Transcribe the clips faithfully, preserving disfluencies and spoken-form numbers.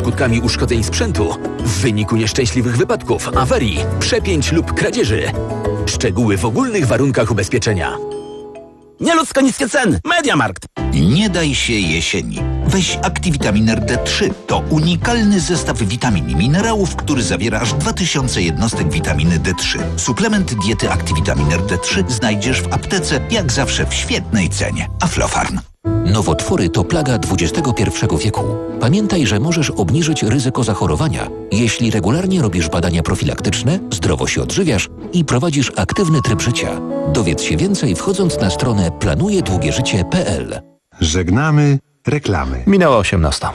skutkami uszkodzeń sprzętu w wyniku nieszczęśliwych wypadków, awarii, przepięć lub kradzieży. Szczegóły w ogólnych warunkach ubezpieczenia. Nieludzko niskie ceny. Mediamarkt. Nie daj się jesieni. Weź Activitamin D trzy. To unikalny zestaw witamin i minerałów, który zawiera aż dwa tysiące jednostek witaminy D trzy. Suplement diety Activitamin D trzy znajdziesz w aptece, jak zawsze w świetnej cenie. Aflofarm. Nowotwory to plaga dwudziestego pierwszego wieku. Pamiętaj, że możesz obniżyć ryzyko zachorowania, jeśli regularnie robisz badania profilaktyczne, zdrowo się odżywiasz i prowadzisz aktywny tryb życia. Dowiedz się więcej wchodząc na stronę planuje długie życie kropka p l. Żegnamy reklamy. Minęła osiemnasta.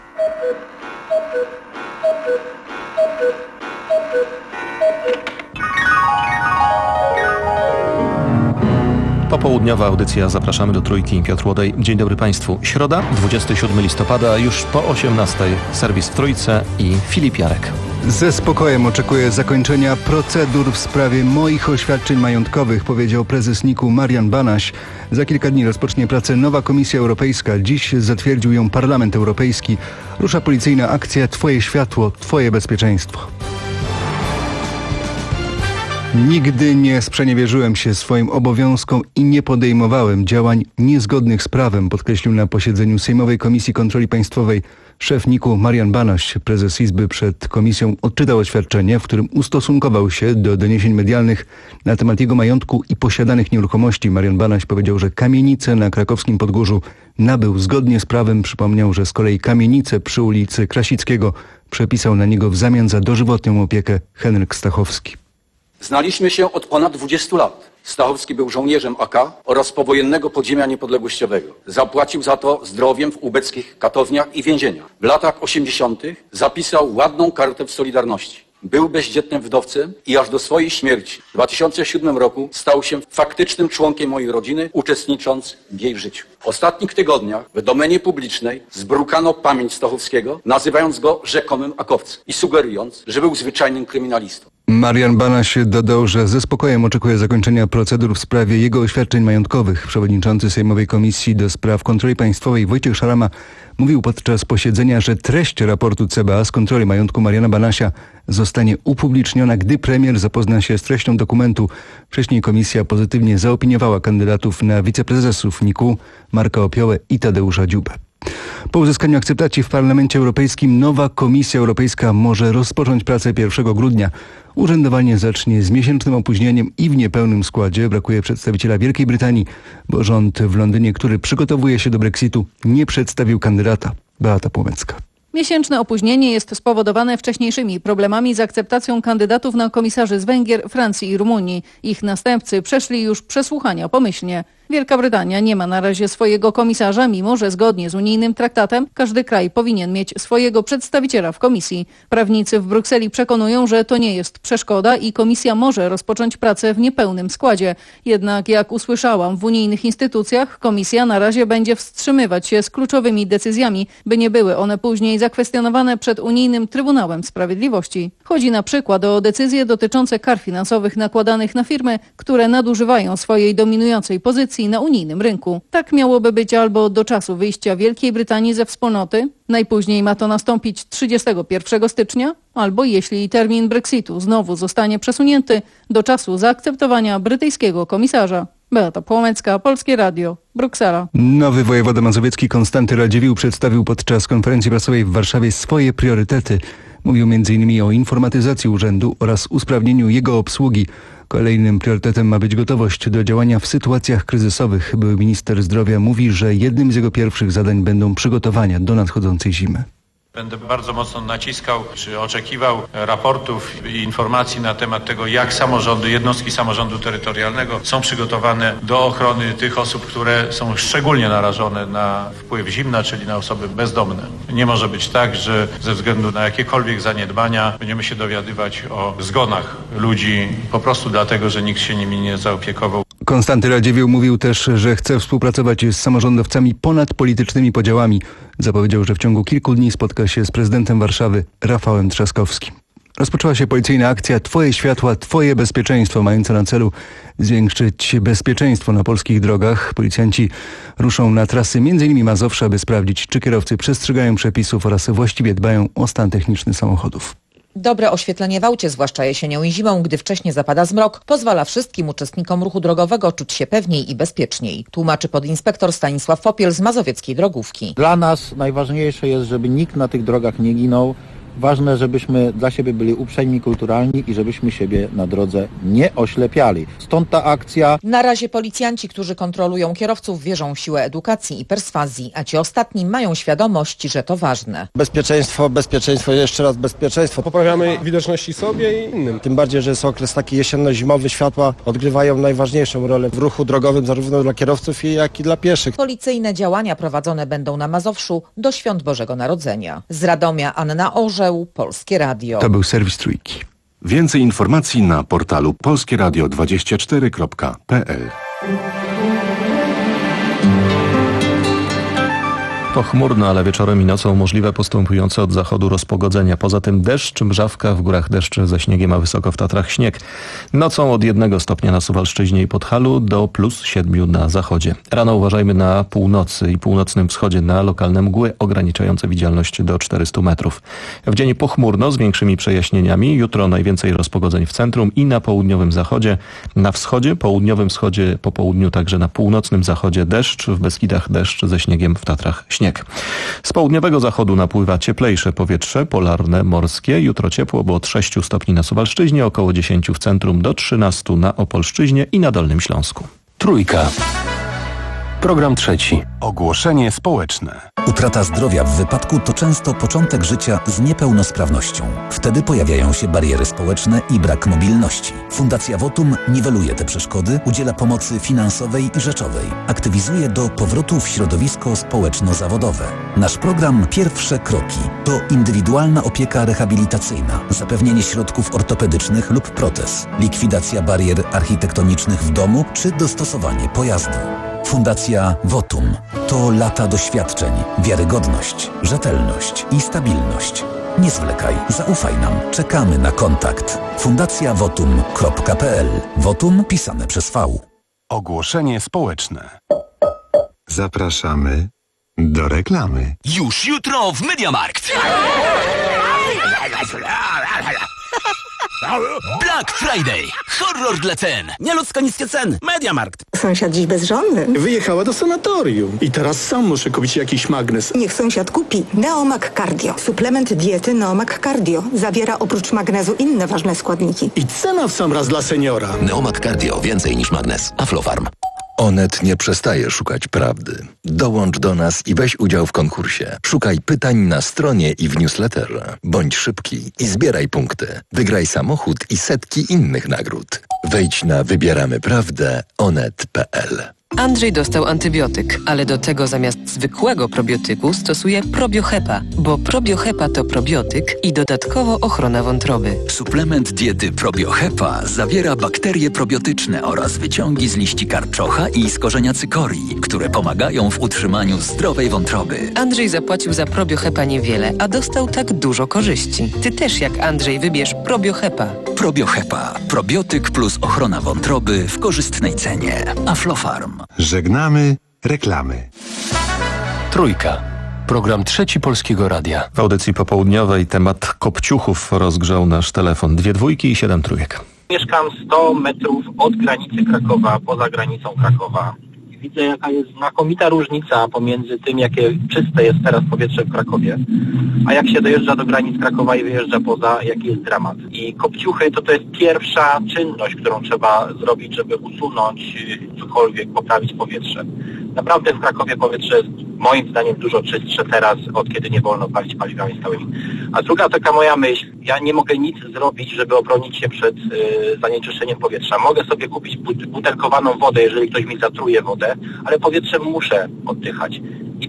Popołudniowa audycja. Zapraszamy do Trójki. Piotr Łodej. Dzień dobry Państwu. Środa, dwudziestego siódmego listopada, już po osiemnastej. Serwis w Trójce i Filip Jarek. Ze spokojem oczekuję zakończenia procedur w sprawie moich oświadczeń majątkowych, powiedział prezes N I K-u Marian Banaś. Za kilka dni rozpocznie pracę nowa Komisja Europejska. Dziś zatwierdził ją Parlament Europejski. Rusza policyjna akcja Twoje światło, Twoje bezpieczeństwo. Nigdy nie sprzeniewierzyłem się swoim obowiązkom i nie podejmowałem działań niezgodnych z prawem, podkreślił na posiedzeniu Sejmowej Komisji Kontroli Państwowej szef N I K-u Marian Banaś. Prezes Izby przed komisją odczytał oświadczenie, w którym ustosunkował się do doniesień medialnych na temat jego majątku i posiadanych nieruchomości. Marian Banaś powiedział, że kamienicę na krakowskim Podgórzu nabył zgodnie z prawem. Przypomniał, że z kolei kamienicę przy ulicy Krasickiego przepisał na niego w zamian za dożywotnią opiekę Henryk Stachowski. Znaliśmy się od ponad dwudziestu lat. Stachowski był żołnierzem A K oraz powojennego podziemia niepodległościowego. Zapłacił za to zdrowiem w ubeckich katowniach i więzieniach. W latach osiemdziesiątych zapisał ładną kartę w Solidarności. Był bezdzietnym wdowcem i aż do swojej śmierci w dwa tysiące siódmym roku stał się faktycznym członkiem mojej rodziny, uczestnicząc w jej życiu. W ostatnich tygodniach w domenie publicznej zbrukano pamięć Stachowskiego, nazywając go rzekomym akowcem i sugerując, że był zwyczajnym kryminalistą. Marian Banaś dodał, że ze spokojem oczekuje zakończenia procedur w sprawie jego oświadczeń majątkowych. Przewodniczący Sejmowej Komisji do Spraw Kontroli Państwowej Wojciech Szarama mówił podczas posiedzenia, że treść raportu C B A z kontroli majątku Mariana Banasia zostanie upubliczniona, gdy premier zapozna się z treścią dokumentu. Wcześniej komisja pozytywnie zaopiniowała kandydatów na wiceprezesów N I K-u Marka Opiołę i Tadeusza Dziubę. Po uzyskaniu akceptacji w Parlamencie Europejskim nowa Komisja Europejska może rozpocząć pracę pierwszego grudnia. Urzędowanie zacznie z miesięcznym opóźnieniem i w niepełnym składzie. Brakuje przedstawiciela Wielkiej Brytanii, bo rząd w Londynie, który przygotowuje się do Brexitu, nie przedstawił kandydata. Beata Płomecka. Miesięczne opóźnienie jest spowodowane wcześniejszymi problemami z akceptacją kandydatów na komisarzy z Węgier, Francji i Rumunii. Ich następcy przeszli już przesłuchania pomyślnie. Wielka Brytania nie ma na razie swojego komisarza, mimo że zgodnie z unijnym traktatem każdy kraj powinien mieć swojego przedstawiciela w komisji. Prawnicy w Brukseli przekonują, że to nie jest przeszkoda i komisja może rozpocząć pracę w niepełnym składzie. Jednak jak usłyszałam, w unijnych instytucjach komisja na razie będzie wstrzymywać się z kluczowymi decyzjami, by nie były one później zakwestionowane przed unijnym Trybunałem Sprawiedliwości. Chodzi na przykład o decyzje dotyczące kar finansowych nakładanych na firmy, które nadużywają swojej dominującej pozycji na unijnym rynku. Tak miałoby być albo do czasu wyjścia Wielkiej Brytanii ze wspólnoty, najpóźniej ma to nastąpić trzydziestego pierwszego stycznia, albo jeśli termin Brexitu znowu zostanie przesunięty, do czasu zaakceptowania brytyjskiego komisarza. Beata Płomecka, Polskie Radio, Bruksela. Nowy wojewoda mazowiecki Konstanty Radziwiłł przedstawił podczas konferencji prasowej w Warszawie swoje priorytety. Mówił między innymi o informatyzacji urzędu oraz usprawnieniu jego obsługi. Kolejnym priorytetem ma być gotowość do działania w sytuacjach kryzysowych. Były minister zdrowia mówi, że jednym z jego pierwszych zadań będą przygotowania do nadchodzącej zimy. Będę bardzo mocno naciskał, czy oczekiwał raportów i informacji na temat tego, jak samorządy, jednostki samorządu terytorialnego są przygotowane do ochrony tych osób, które są szczególnie narażone na wpływ zimna, czyli na osoby bezdomne. Nie może być tak, że ze względu na jakiekolwiek zaniedbania będziemy się dowiadywać o zgonach ludzi po prostu dlatego, że nikt się nimi nie zaopiekował. Konstanty Radziwiłł mówił też, że chce współpracować z samorządowcami ponad politycznymi podziałami. Zapowiedział, że w ciągu kilku dni spotka się z prezydentem Warszawy Rafałem Trzaskowskim. Rozpoczęła się policyjna akcja Twoje światła, Twoje bezpieczeństwo, mająca na celu zwiększyć bezpieczeństwo na polskich drogach. Policjanci ruszą na trasy między innymi Mazowsza, aby sprawdzić, czy kierowcy przestrzegają przepisów oraz właściwie dbają o stan techniczny samochodów. Dobre oświetlenie w aucie, zwłaszcza jesienią i zimą, gdy wcześnie zapada zmrok, pozwala wszystkim uczestnikom ruchu drogowego czuć się pewniej i bezpieczniej. Tłumaczy podinspektor Stanisław Popiel z mazowieckiej drogówki. Dla nas najważniejsze jest, żeby nikt na tych drogach nie ginął. Ważne, żebyśmy dla siebie byli uprzejmi, kulturalni i żebyśmy siebie na drodze nie oślepiali. Stąd ta akcja. Na razie policjanci, którzy kontrolują kierowców, wierzą w siłę edukacji i perswazji, a ci ostatni mają świadomość, że to ważne. Bezpieczeństwo, bezpieczeństwo, jeszcze raz bezpieczeństwo. Poprawiamy widoczności sobie i innym. Tym bardziej, że jest okres taki jesienno-zimowy, światła odgrywają najważniejszą rolę w ruchu drogowym, zarówno dla kierowców, jak i dla pieszych. Policyjne działania prowadzone będą na Mazowszu do Świąt Bożego Narodzenia. Z Radomia Anna Orzeł, Polskie Radio. To był serwis Trójki. Więcej informacji na portalu polskie radio dwadzieścia cztery kropka p l. Pochmurno, ale wieczorem i nocą możliwe postępujące od zachodu rozpogodzenia. Poza tym deszcz, mrzawka, w górach deszcz ze śniegiem, a wysoko w Tatrach śnieg. Nocą od jednego stopnia na Suwalszczyźnie i Podhalu do plus siedmiu na zachodzie. Rano uważajmy na północy i północnym wschodzie na lokalne mgły ograniczające widzialność do czterystu metrów. W dzień pochmurno z większymi przejaśnieniami. Jutro najwięcej rozpogodzeń w centrum i na południowym zachodzie. Na wschodzie, południowym wschodzie, po południu także na północnym zachodzie deszcz, w Beskidach deszcz ze śniegiem, w Tatrach śnieg. Śnieg. Z południowego zachodu napływa cieplejsze powietrze polarne, morskie. Jutro ciepło, bo od sześciu stopni na Suwalszczyźnie, około dziesięciu w centrum, do trzynastu na Opolszczyźnie i na Dolnym Śląsku. Trójka. Program trzeci. Ogłoszenie społeczne. Utrata zdrowia w wypadku to często początek życia z niepełnosprawnością. Wtedy pojawiają się bariery społeczne i brak mobilności. Fundacja Votum niweluje te przeszkody, udziela pomocy finansowej i rzeczowej. Aktywizuje do powrotu w środowisko społeczno-zawodowe. Nasz program Pierwsze Kroki to indywidualna opieka rehabilitacyjna, zapewnienie środków ortopedycznych lub protez, likwidacja barier architektonicznych w domu czy dostosowanie pojazdu. Fundacja Votum to lata doświadczeń, wiarygodność, rzetelność i stabilność. Nie zwlekaj, zaufaj nam. Czekamy na kontakt. fundacja votum kropka p l. Votum pisane przez V. Ogłoszenie społeczne. Zapraszamy do reklamy. Już jutro w MediaMarkt. Black Friday. Horror dla cen. Nieludzko niskie ceny. MediaMarkt. Sąsiad dziś bezżonny. Wyjechała do sanatorium. I teraz sam muszę kupić jakiś magnes. Niech sąsiad kupi Neomag Cardio. Suplement diety Neomag Cardio. Zawiera oprócz magnezu inne ważne składniki. I cena w sam raz dla seniora. Neomag Cardio. Więcej niż magnes. Aflofarm. Onet nie przestaje szukać prawdy. Dołącz do nas i weź udział w konkursie. Szukaj pytań na stronie i w newsletterze. Bądź szybki i zbieraj punkty. Wygraj samochód i setki innych nagród. Wejdź na wybieramy prawdę onet kropka p l. Andrzej dostał antybiotyk, ale do tego zamiast zwykłego probiotyku stosuje probiohepa, bo probiohepa to probiotyk i dodatkowo ochrona wątroby. Suplement diety probiohepa zawiera bakterie probiotyczne oraz wyciągi z liści karczocha i z korzenia cykorii, które pomagają w utrzymaniu zdrowej wątroby. Andrzej zapłacił za probiohepa niewiele, a dostał tak dużo korzyści. Ty też jak Andrzej wybierz probiohepa. Probiohepa. Probiotyk plus ochrona wątroby w korzystnej cenie. Aflofarm. Żegnamy reklamy. Trójka. Program Trzeci Polskiego Radia. W audycji popołudniowej temat kopciuchów rozgrzał nasz telefon. Dwie dwójki i siedem trójek. Mieszkam sto metrów od granicy Krakowa, poza granicą Krakowa. Widzę, jaka jest znakomita różnica pomiędzy tym, jakie czyste jest teraz powietrze w Krakowie, a jak się dojeżdża do granic Krakowa i wyjeżdża poza, jaki jest dramat. I kopciuchy to to jest pierwsza czynność, którą trzeba zrobić, żeby usunąć cokolwiek, poprawić powietrze. Naprawdę w Krakowie powietrze jest moim zdaniem dużo czystsze teraz, od kiedy nie wolno palić paliwami stałymi. A druga taka moja myśl, ja nie mogę nic zrobić, żeby obronić się przed y, zanieczyszczeniem powietrza. Mogę sobie kupić but- butelkowaną wodę, jeżeli ktoś mi zatruje wodę, ale powietrzem muszę oddychać. I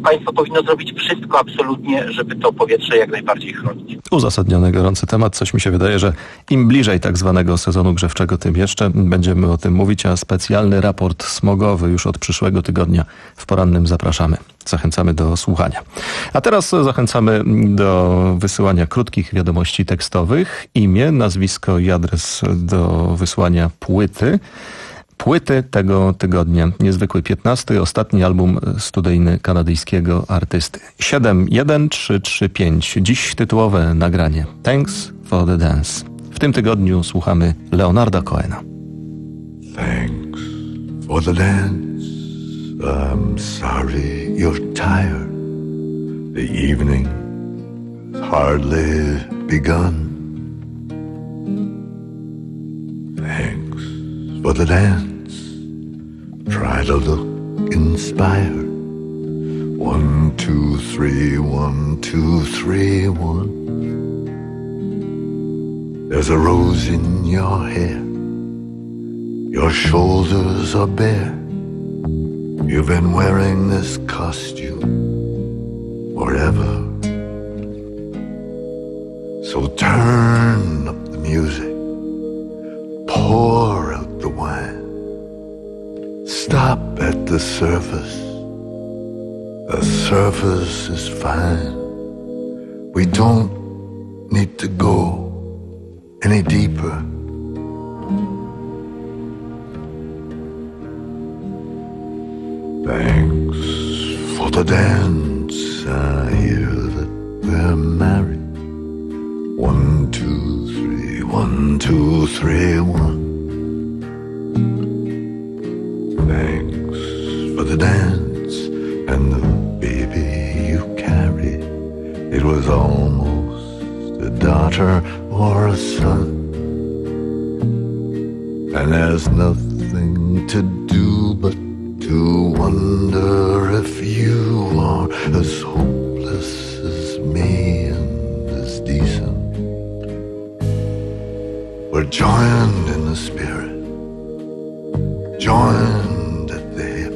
państwo powinno zrobić wszystko absolutnie, żeby to powietrze jak najbardziej chronić. Uzasadniony, gorący temat. Coś mi się wydaje, że im bliżej tak zwanego sezonu grzewczego, tym jeszcze będziemy o tym mówić, a specjalny raport smogowy już od przyszłego tygodnia w porannym zapraszamy. Zachęcamy do słuchania. A teraz zachęcamy do wysyłania krótkich wiadomości tekstowych. Imię, nazwisko i adres do wysłania płyty. Płyty tego tygodnia. Niezwykły piętnasty, ostatni album studyjny kanadyjskiego artysty. siedem jeden trzy trzy pięć. Dziś tytułowe nagranie. Thanks for the dance. W tym tygodniu słuchamy Leonarda Cohena. Thanks for the dance. I'm sorry you're tired. The evening's hardly begun. Thanks for the dance. Try to look inspired. One, two, three, one, two, three, one. There's a rose in your hair. Your shoulders are bare. You've been wearing this costume forever. So turn up the music. Pour out the wine. Stop at the surface. The surface is fine. We don't need to go any deeper. Thanks for the dance. I hear that we're married. One, two, three, one, two, three, one. Thanks for the dance and the baby you carried. It was almost a daughter or a son. And there's nothing to do but to wonder if you are as hopeless as me and as decent. We're joined in the spirit, joined at the hip,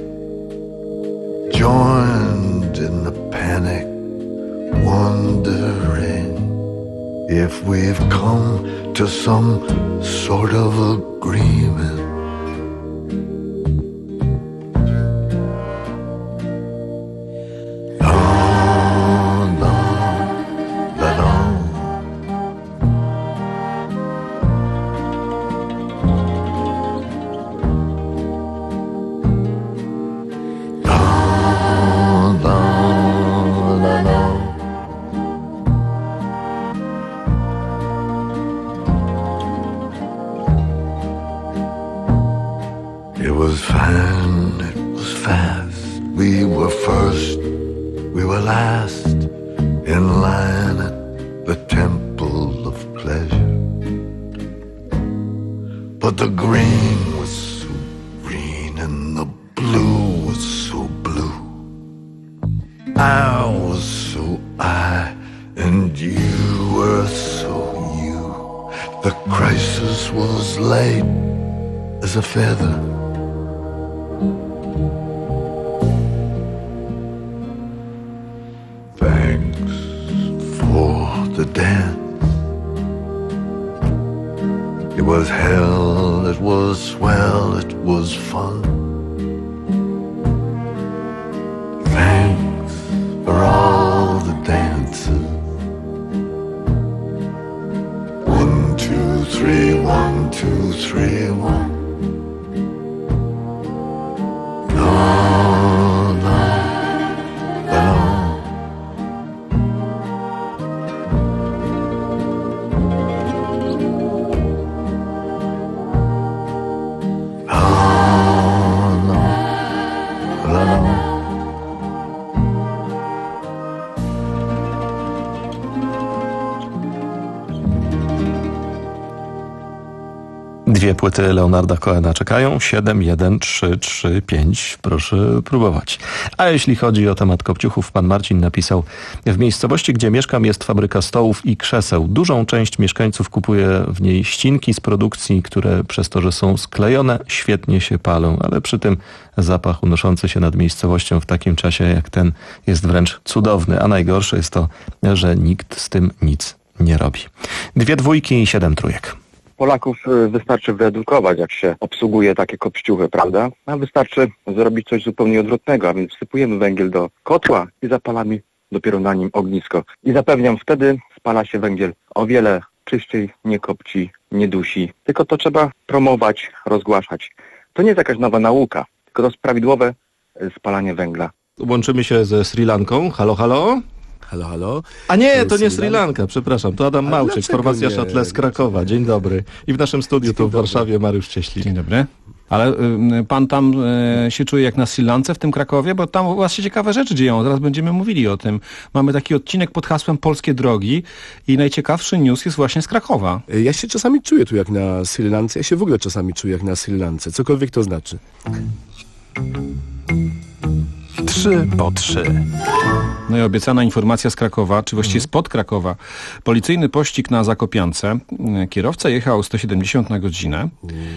joined in the panic, wondering if we've come to some sort of agreement. A feather. Thanks for the dance. It was hell, it was swell, it was fun. Thanks for all the dances. One, two, three, one, two, three, one. Dwie płyty Leonarda Cohena czekają. siedem, jeden, trzy, trzy, pięć. Proszę próbować. A jeśli chodzi o temat kopciuchów, pan Marcin napisał: w miejscowości, gdzie mieszkam, jest fabryka stołów i krzeseł. Dużą część mieszkańców kupuje w niej ścinki z produkcji, które przez to, że są sklejone, świetnie się palą, ale przy tym zapach unoszący się nad miejscowością w takim czasie jak ten jest wręcz cudowny, a najgorsze jest to, że nikt z tym nic nie robi. Dwie dwójki i siedem trójek. Polaków wystarczy wyedukować, jak się obsługuje takie kopściuchy, prawda? A wystarczy zrobić coś zupełnie odwrotnego, a więc wsypujemy węgiel do kotła i zapalamy dopiero na nim ognisko. I zapewniam, wtedy spala się węgiel o wiele czyściej, nie kopci, nie dusi. Tylko to trzeba promować, rozgłaszać. To nie jest jakaś nowa nauka, tylko to jest prawidłowe spalanie węgla. Łączymy się ze Sri Lanką. Halo, halo? Halo, halo. A nie, to nie Sri Lanka, przepraszam, to Adam Małczyk, formacja nie? Szattle z Krakowa. Dzień dobry. I w naszym studiu tu w Warszawie Mariusz Cieślik. Dzień dobry. Ale y, pan tam y, się czuje jak na Sri Lance w tym Krakowie? Bo tam u was się ciekawe rzeczy dzieją. Zaraz będziemy mówili o tym. Mamy taki odcinek pod hasłem Polskie Drogi i najciekawszy news jest właśnie z Krakowa. Ja się czasami czuję tu jak na Sri Lance. Ja się w ogóle czasami czuję jak na Sri Lance. Cokolwiek to znaczy. Trzy po trzy. No i obiecana informacja z Krakowa, czy właściwie spod Krakowa. Policyjny pościg na Zakopiance. Kierowca jechał sto siedemdziesiąt na godzinę.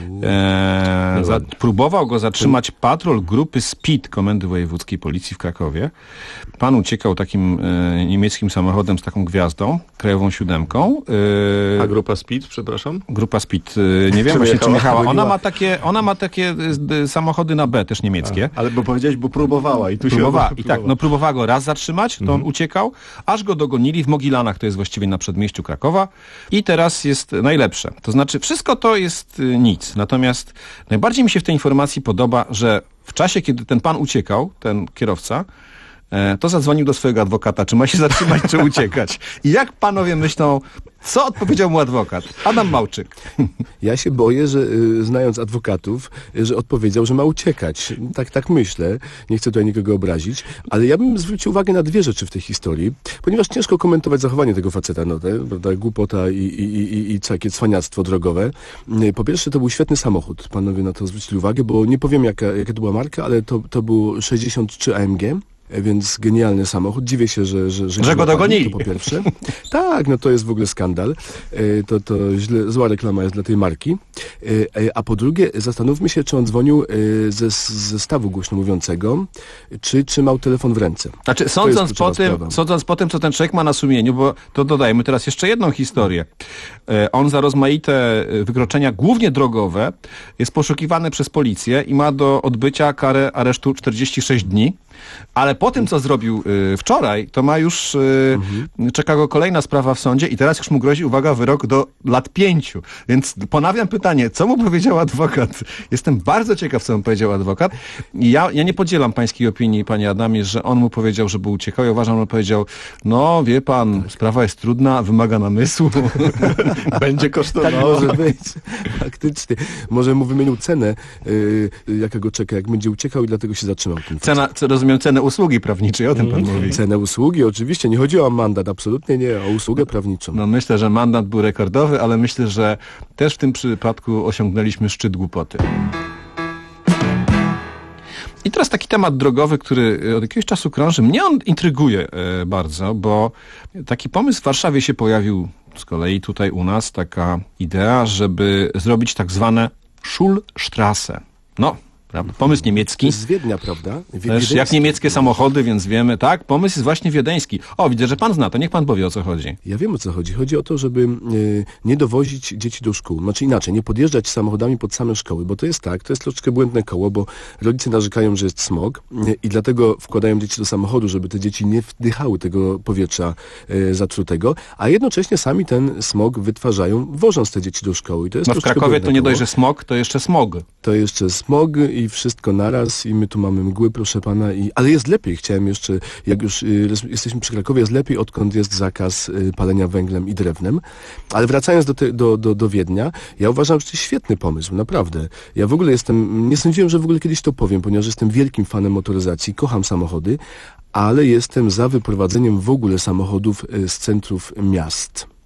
E, za, próbował go zatrzymać patrol grupy SPID Komendy Wojewódzkiej Policji w Krakowie. Pan uciekał takim e, niemieckim samochodem z taką gwiazdą, krajową siódemką. E, A grupa SPID, przepraszam? Grupa SPID, e, nie wiem właśnie czym jechała. Ona ma takie, ona ma takie e, samochody na B, też niemieckie. A, ale bo powiedziałeś, bo próbowała. I tu próbowała. się I tak, no próbowała go raz zatrzymać, to mhm. on uciekał, aż go dogonili w Mogilanach, to jest właściwie na przedmieściu Krakowa i teraz jest najlepsze. To znaczy wszystko to jest y, nic. Natomiast najbardziej mi się w tej informacji podoba, że w czasie, kiedy ten pan uciekał, ten kierowca, e, to zadzwonił do swojego adwokata, czy ma się zatrzymać, czy uciekać. I jak panowie myślą, co odpowiedział mu adwokat? Adam Małczyk. Ja się boję, że y, znając adwokatów, y, że odpowiedział, że ma uciekać. Tak, tak myślę. Nie chcę tutaj nikogo obrazić, ale ja bym zwrócił uwagę na dwie rzeczy w tej historii, ponieważ ciężko komentować zachowanie tego faceta, no, te, prawda, głupota i, i, i, i takie cwaniactwo drogowe. Y, po pierwsze, to był świetny samochód. Panowie na to zwrócili uwagę, bo nie powiem jaka, jaka to była marka, ale to, to był sześćdziesiąt trzy A M G. Więc genialny samochód. Dziwię się, że... Że, że, że go dogonili. To po pierwsze. Tak, no to jest w ogóle skandal. To, to źle, zła reklama jest dla tej marki. A po drugie, zastanówmy się, czy on dzwonił ze zestawu głośno mówiącego, czy trzymał telefon w ręce. Znaczy, sądząc po, tym, sądząc po tym, co ten człowiek ma na sumieniu, bo to dodajmy teraz jeszcze jedną historię. On za rozmaite wykroczenia, głównie drogowe, jest poszukiwany przez policję i ma do odbycia karę aresztu czterdzieści sześć dni. Ale po tym, co zrobił y, wczoraj, to ma już, y, mhm. czeka go kolejna sprawa w sądzie i teraz już mu grozi, uwaga, wyrok do lat pięciu. Więc ponawiam pytanie, co mu powiedział adwokat? Jestem bardzo ciekaw, co mu powiedział adwokat. I ja, ja nie podzielam pańskiej opinii, panie Adamie, że on mu powiedział, żeby uciekał. Ja uważam, że on powiedział, no wie pan, sprawa jest trudna, wymaga namysłu. Będzie kosztowało. Tak może być. Faktycznie. Może mu wymienił cenę, y, jaka go czeka, jak będzie uciekał i dlatego się zatrzymał. Cena, co rozumiem, cenę usługi prawniczej, o tym pan mm. mówi. Cenę usługi, oczywiście, nie chodziło o mandat, absolutnie nie, o usługę prawniczą. No myślę, że mandat był rekordowy, ale myślę, że też w tym przypadku osiągnęliśmy szczyt głupoty. I teraz taki temat drogowy, który od jakiegoś czasu krąży. Mnie on intryguje e, bardzo, bo taki pomysł w Warszawie się pojawił z kolei tutaj u nas, taka idea, żeby zrobić tak zwane Schulstrasse. No, prawda? Pomysł niemiecki. Z Wiednia, prawda? Też jak niemieckie samochody, więc wiemy, tak? Pomysł jest właśnie wiedeński. O, widzę, że pan zna, to niech pan powie, o co chodzi. Ja wiem, o co chodzi. Chodzi o to, żeby y, nie dowozić dzieci do szkół. Znaczy inaczej, nie podjeżdżać samochodami pod same szkoły, bo to jest tak, to jest troszeczkę błędne koło, bo rodzice narzekają, że jest smog y, i dlatego wkładają dzieci do samochodu, żeby te dzieci nie wdychały tego powietrza y, zatrutego, a jednocześnie sami ten smog wytwarzają, wożąc te dzieci do szkoły. I to jest no w Krakowie to nie dość, że smog, to jeszcze smog. To jeszcze smog i wszystko naraz i my tu mamy mgły, proszę pana, i ale jest lepiej. Chciałem jeszcze, jak już y, jesteśmy przy Krakowie, jest lepiej, odkąd jest zakaz y, palenia węglem i drewnem. Ale wracając do, te, do, do, do Wiednia, ja uważam, że to jest świetny pomysł, naprawdę. Ja w ogóle jestem, nie sądziłem, że w ogóle kiedyś to powiem, ponieważ jestem wielkim fanem motoryzacji, kocham samochody, ale jestem za wyprowadzeniem w ogóle samochodów y, z centrów miast.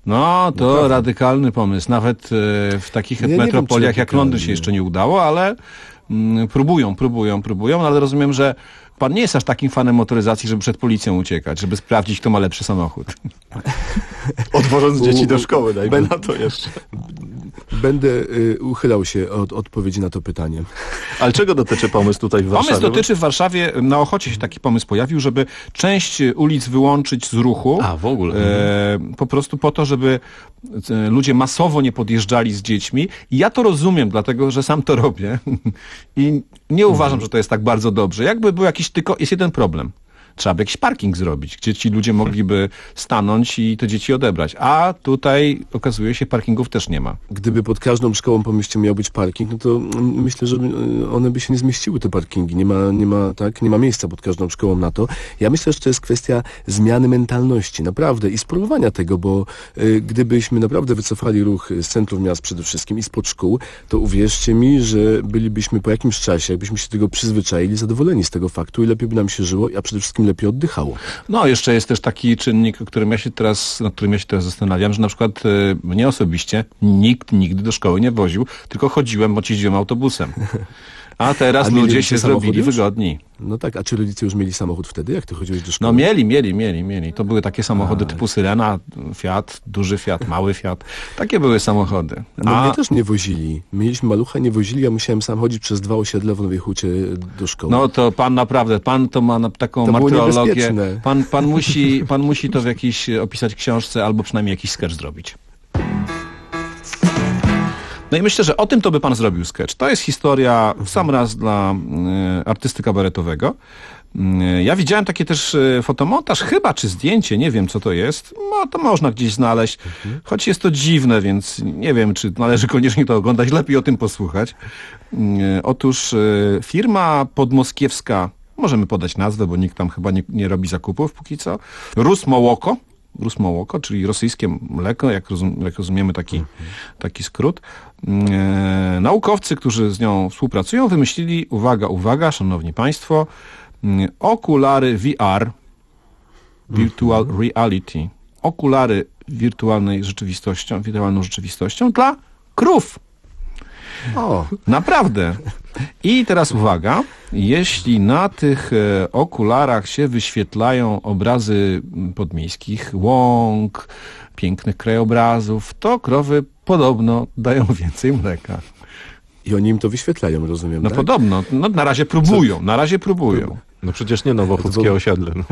No, to Naprawdę. radykalny pomysł. Nawet e, w takich ja metropoliach wiem, jak Londyn się jeszcze nie udało, ale mm, próbują, próbują, próbują, ale rozumiem, że pan nie jest aż takim fanem motoryzacji, żeby przed policją uciekać, żeby sprawdzić, kto ma lepszy samochód. Odwożąc dzieci do szkoły, dajmy na to jeszcze. Będę y, uchylał się od odpowiedzi na to pytanie. Ale czego dotyczy pomysł tutaj w Warszawie? Pomysł dotyczy w Warszawie, na Ochocie się taki pomysł pojawił, żeby część ulic wyłączyć z ruchu. A, w ogóle. E, po prostu po to, żeby e, ludzie masowo nie podjeżdżali z dziećmi. I ja to rozumiem, dlatego, że sam to robię. I nie uważam, że to jest tak bardzo dobrze. Jakby był jakiś tylko, jest jeden problem. Trzeba by jakiś parking zrobić, gdzie ci ludzie mogliby stanąć i te dzieci odebrać. A tutaj okazuje się, parkingów też nie ma. Gdyby pod każdą szkołą po mieście miał być parking, no to myślę, że one by się nie zmieściły, te parkingi. Nie ma, nie ma, tak, nie ma miejsca pod każdą szkołą na to. Ja myślę, że to jest kwestia zmiany mentalności, naprawdę, i spróbowania tego, bo y, gdybyśmy naprawdę wycofali ruch z centrum miast przede wszystkim i spod szkół, to uwierzcie mi, że bylibyśmy po jakimś czasie, jakbyśmy się do tego przyzwyczaili, zadowoleni z tego faktu i lepiej by nam się żyło, a przede wszystkim lepiej oddychało. No, jeszcze jest też taki czynnik, o którym ja się teraz, nad którym ja się teraz zastanawiam, że na przykład y, mnie osobiście nikt nigdy do szkoły nie woził, tylko chodziłem, bo jeździłem autobusem. A teraz a ludzie się zrobili już? wygodni. No tak, a czy rodzice już mieli samochód wtedy, jak ty chodziłeś do szkoły? No mieli, mieli, mieli, mieli. To były takie samochody a... typu Syrena, Fiat, duży Fiat, mały Fiat. Takie były samochody. No a... mnie też nie wozili. Mieliśmy malucha, nie wozili, ja musiałem sam chodzić przez dwa osiedle w Nowej Hucie do szkoły. No to pan naprawdę, pan to ma taką to martyrologię. Pan, pan, musi, pan musi to w jakiejś opisać książce, albo przynajmniej jakiś sketch zrobić. No i myślę, że o tym to by pan zrobił sketch. To jest historia w sam raz dla y, artysty kabaretowego. Y, ja widziałem takie też y, fotomontaż, chyba czy zdjęcie, nie wiem co to jest. No to można gdzieś znaleźć, mhm. choć jest to dziwne, więc nie wiem, czy należy koniecznie to oglądać, lepiej o tym posłuchać. Y, otóż y, firma podmoskiewska, możemy podać nazwę, bo nikt tam chyba nie, nie robi zakupów póki co, Rusmołoko. Rusmołoko, czyli rosyjskie mleko, jak, rozum, jak rozumiemy taki, mhm. taki skrót. E, naukowcy, którzy z nią współpracują, wymyślili, uwaga, uwaga, szanowni państwo, e, okulary V R, Virtual mhm. Reality, okulary wirtualnej rzeczywistością, wirtualną rzeczywistością dla krów. O, naprawdę. I teraz uwaga, jeśli na tych e, okularach się wyświetlają obrazy podmiejskich łąk, pięknych krajobrazów, to krowy podobno dają więcej mleka. I oni im to wyświetlają, rozumiem, No tak? podobno, no, na razie próbują, na razie próbują. No przecież nie nowochódzkie osiedle. No.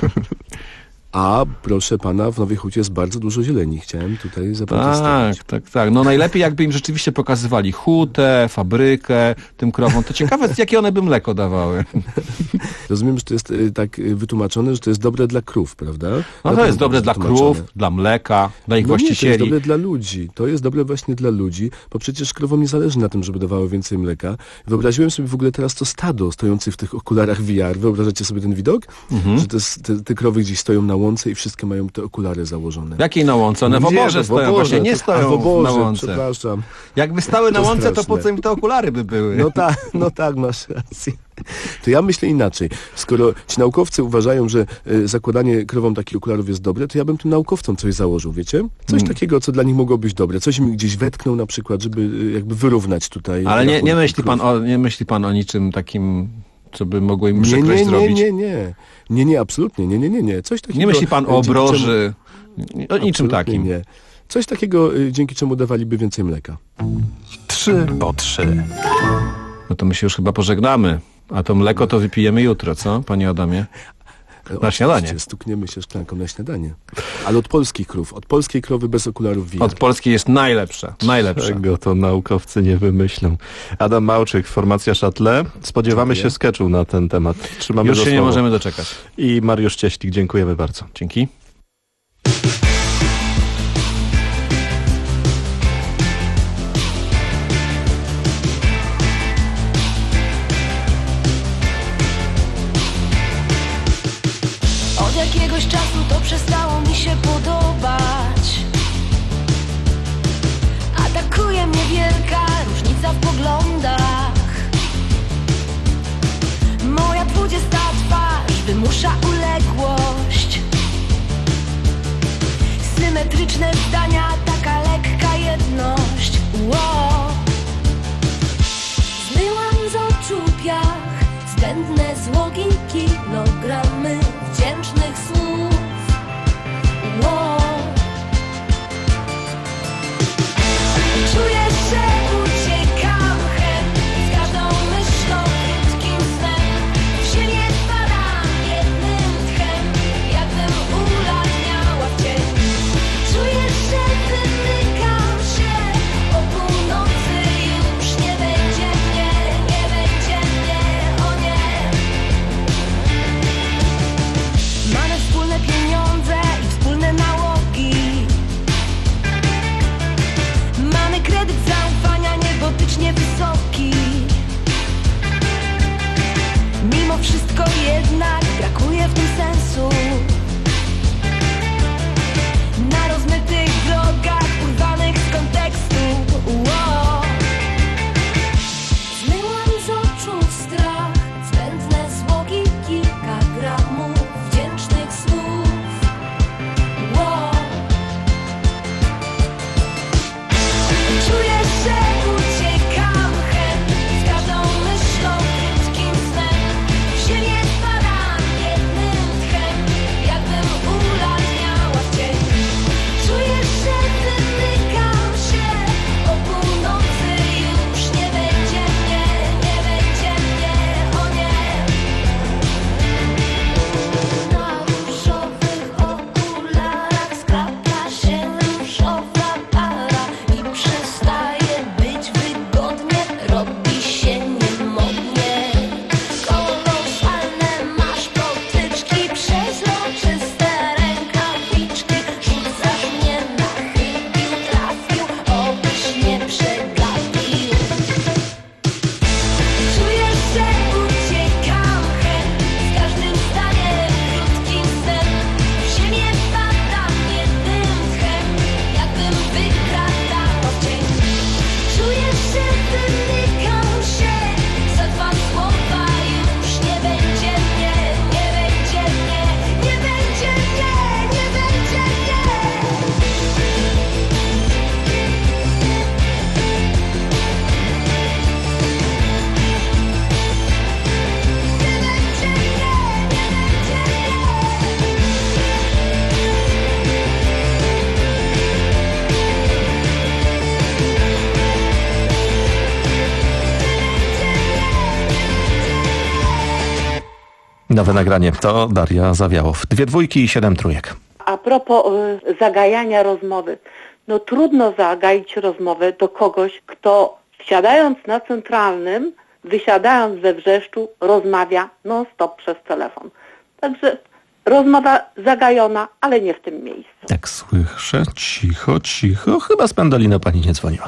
A proszę pana, w Nowej Hucie jest bardzo dużo zieleni. Chciałem tutaj zaprotestować. Tak, tak, tak. No najlepiej jakby im rzeczywiście pokazywali hutę, fabrykę tym krowom. To ciekawe, jakie one by mleko dawały. Rozumiem, że to jest y, tak y, wytłumaczone, że to jest dobre dla krów, prawda? No to, to jest dobre dla krów, dla mleka, dla ich no właścicieli. Nie, to jest dobre dla ludzi. To jest dobre właśnie dla ludzi, bo przecież krowom nie zależy na tym, żeby dawały więcej mleka. Wyobraziłem sobie w ogóle teraz to stado stojące w tych okularach V R. Wyobrażacie sobie ten widok? Mhm. Że to jest, te, te krowy gdzieś stoją na łące i wszystkie mają te okulary założone. W jakiej na łące? One w oborze stoją, właśnie nie stoją w oborze, na łące. Przepraszam. Jakby stały na to łące, straszne. to po co im te okulary by były? No tak, no tak, masz rację. To ja myślę inaczej. Skoro ci naukowcy uważają, że y, zakładanie krowom takich okularów jest dobre, to ja bym tym naukowcom coś założył, wiecie? Coś hmm. takiego, co dla nich mogło być dobre. Coś im gdzieś wetknął na przykład, żeby y, jakby wyrównać tutaj. Ale nie, nie, myśli pan o, nie myśli pan o niczym takim, co by mogło im przykrość nie, nie, zrobić? Nie, nie, nie. Nie, nie, absolutnie. Nie, nie, nie, nie. Coś takiego. Nie myśli pan o obroży? Czemu... O niczym takim. Nie. Coś takiego, y, dzięki czemu dawaliby więcej mleka. Trzy po trzy. No to my się już chyba pożegnamy. A to mleko to wypijemy jutro, co, panie Adamie? Na śniadanie. Stukniemy się szklanką na śniadanie. Ale od polskich krów. Od polskiej krowy bez okularów V R. Od polskiej jest najlepsza. Najlepsza. Tego to naukowcy nie wymyślą. Adam Małczyk, formacja Szattle. Spodziewamy dziękuję. się sketchu na ten temat. Trzymamy Już się słowo. nie możemy doczekać. I Mariusz Cieślik, dziękujemy bardzo. Dzięki. Od jakiegoś czasu to przestało mi się podobać. Atakuje mnie wielka różnica w poglądach. Moja dwudziesta twarz wymusza uległość. identyczne zdania, taka lekka jedność. Wow. Zmyłam z oczu piach, zbędne złogi, kilogramy wdzięcznych słów. Wow. Czuję, że uciekam hem, z każdą myślą, krótkim snem. W ziemię wpadam jednym tchem, jakbym ulatniała w cień. Czuję, że wymykam się, o północy już nie będzie mnie, nie będzie mnie, o nie. Mamy wspólne pieniądze i wspólne nałogi. Mamy kredyt zaufania niebotycznie wysoki. Mimo wszystko jednak brakuje w tym sensu. Na rozmytych drogach, urwanych z kontekstu. Wow. Zmyłam z oczu strach, zbędne złogi, kilka gramów wdzięcznych słów. Wow. Czuję, że uciekam hem, z każdą myślą, krótkim snem. W ziemię wpadam jednym tchem, jakbym ulatniała w cień. Czuję, że wymykam się, o północy już nie będzie mnie, nie będzie mnie, o nie. Na różowych okularach sklapia się różowa para i przestaje być wygodnie, robi się niemodnie. Kolosalne masz potyczki, przezroczyste rękawiczki. Rzucasz mnie na chybił, trafił, obyś nie przegapił. Czuję, że uciekam hem, z każdym zdaniem, krótkim snem. W ziemię wpadam jednym tchem, jakbym wykradała w cień. Czuję, że wymykam się, za dwa słowa już nie będzie mnie, nie będzie mnie, nie będzie mnie, nie będzie mnie. Nowe nagranie to Daria Zawiałow. Dwie dwójki i siedem trójek. A propos y, zagajania rozmowy. No trudno zagaić rozmowę do kogoś, kto wsiadając na Centralnym, wysiadając we Wrzeszczu, rozmawia non-stop przez telefon. Także rozmowa zagajona, ale nie w tym miejscu. Tak słyszę, cicho, cicho. Chyba z Pendolino pani nie dzwoniła.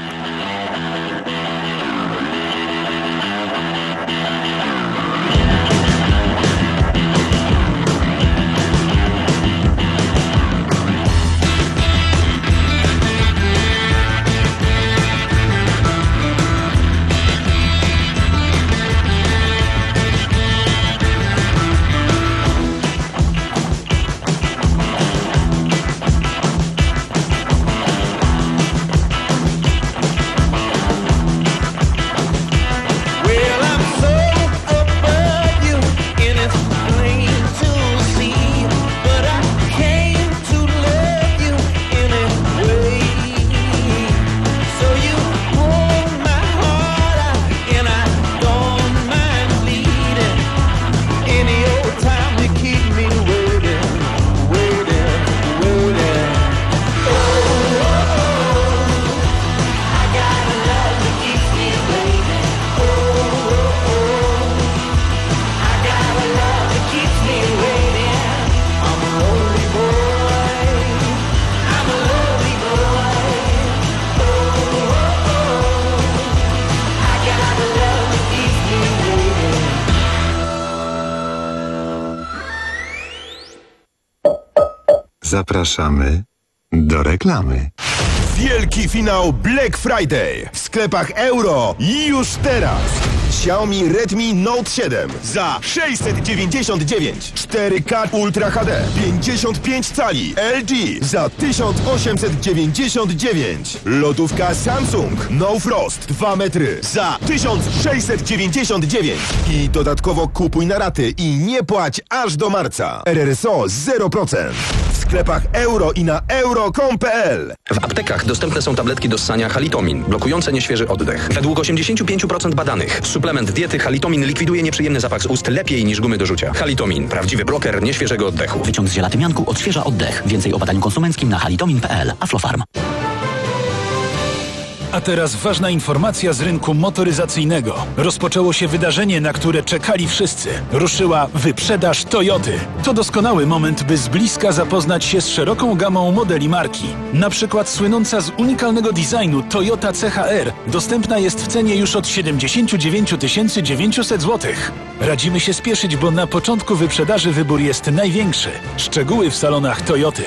Zapraszamy do reklamy. Wielki finał Black Friday w sklepach Euro już teraz. Xiaomi Redmi Note siedem za sześćset dziewięćdziesiąt dziewięć. cztery K Ultra H D pięćdziesiąt pięć cali L G za tysiąc osiemset dziewięćdziesiąt dziewięć. Lodówka Samsung No Frost dwa metry za tysiąc sześćset dziewięćdziesiąt dziewięć. I dodatkowo kupuj na raty i nie płać aż do marca. R R S O zero procent. W sklepach euro i na euro kropka com kropka p l. W aptekach dostępne są tabletki do ssania Halitomin, blokujące nieświeży oddech. Według osiemdziesiąt pięć procent badanych suplement diety Halitomin likwiduje nieprzyjemny zapach z ust lepiej niż gumy do rzucia. Halitomin, prawdziwy bloker nieświeżego oddechu. Wyciąg z żelatymianku odświeża oddech. Więcej o badaniu konsumenckim na halitomin kropka p l. Aflofarm. A teraz ważna informacja z rynku motoryzacyjnego. Rozpoczęło się wydarzenie, na które czekali wszyscy. Ruszyła wyprzedaż Toyoty. To doskonały moment, by z bliska zapoznać się z szeroką gamą modeli marki. Na przykład słynąca z unikalnego designu Toyota C H R dostępna jest w cenie już od siedemdziesiąt dziewięć tysięcy dziewięćset złotych. Radzimy się spieszyć, bo na początku wyprzedaży wybór jest największy. Szczegóły w salonach Toyoty.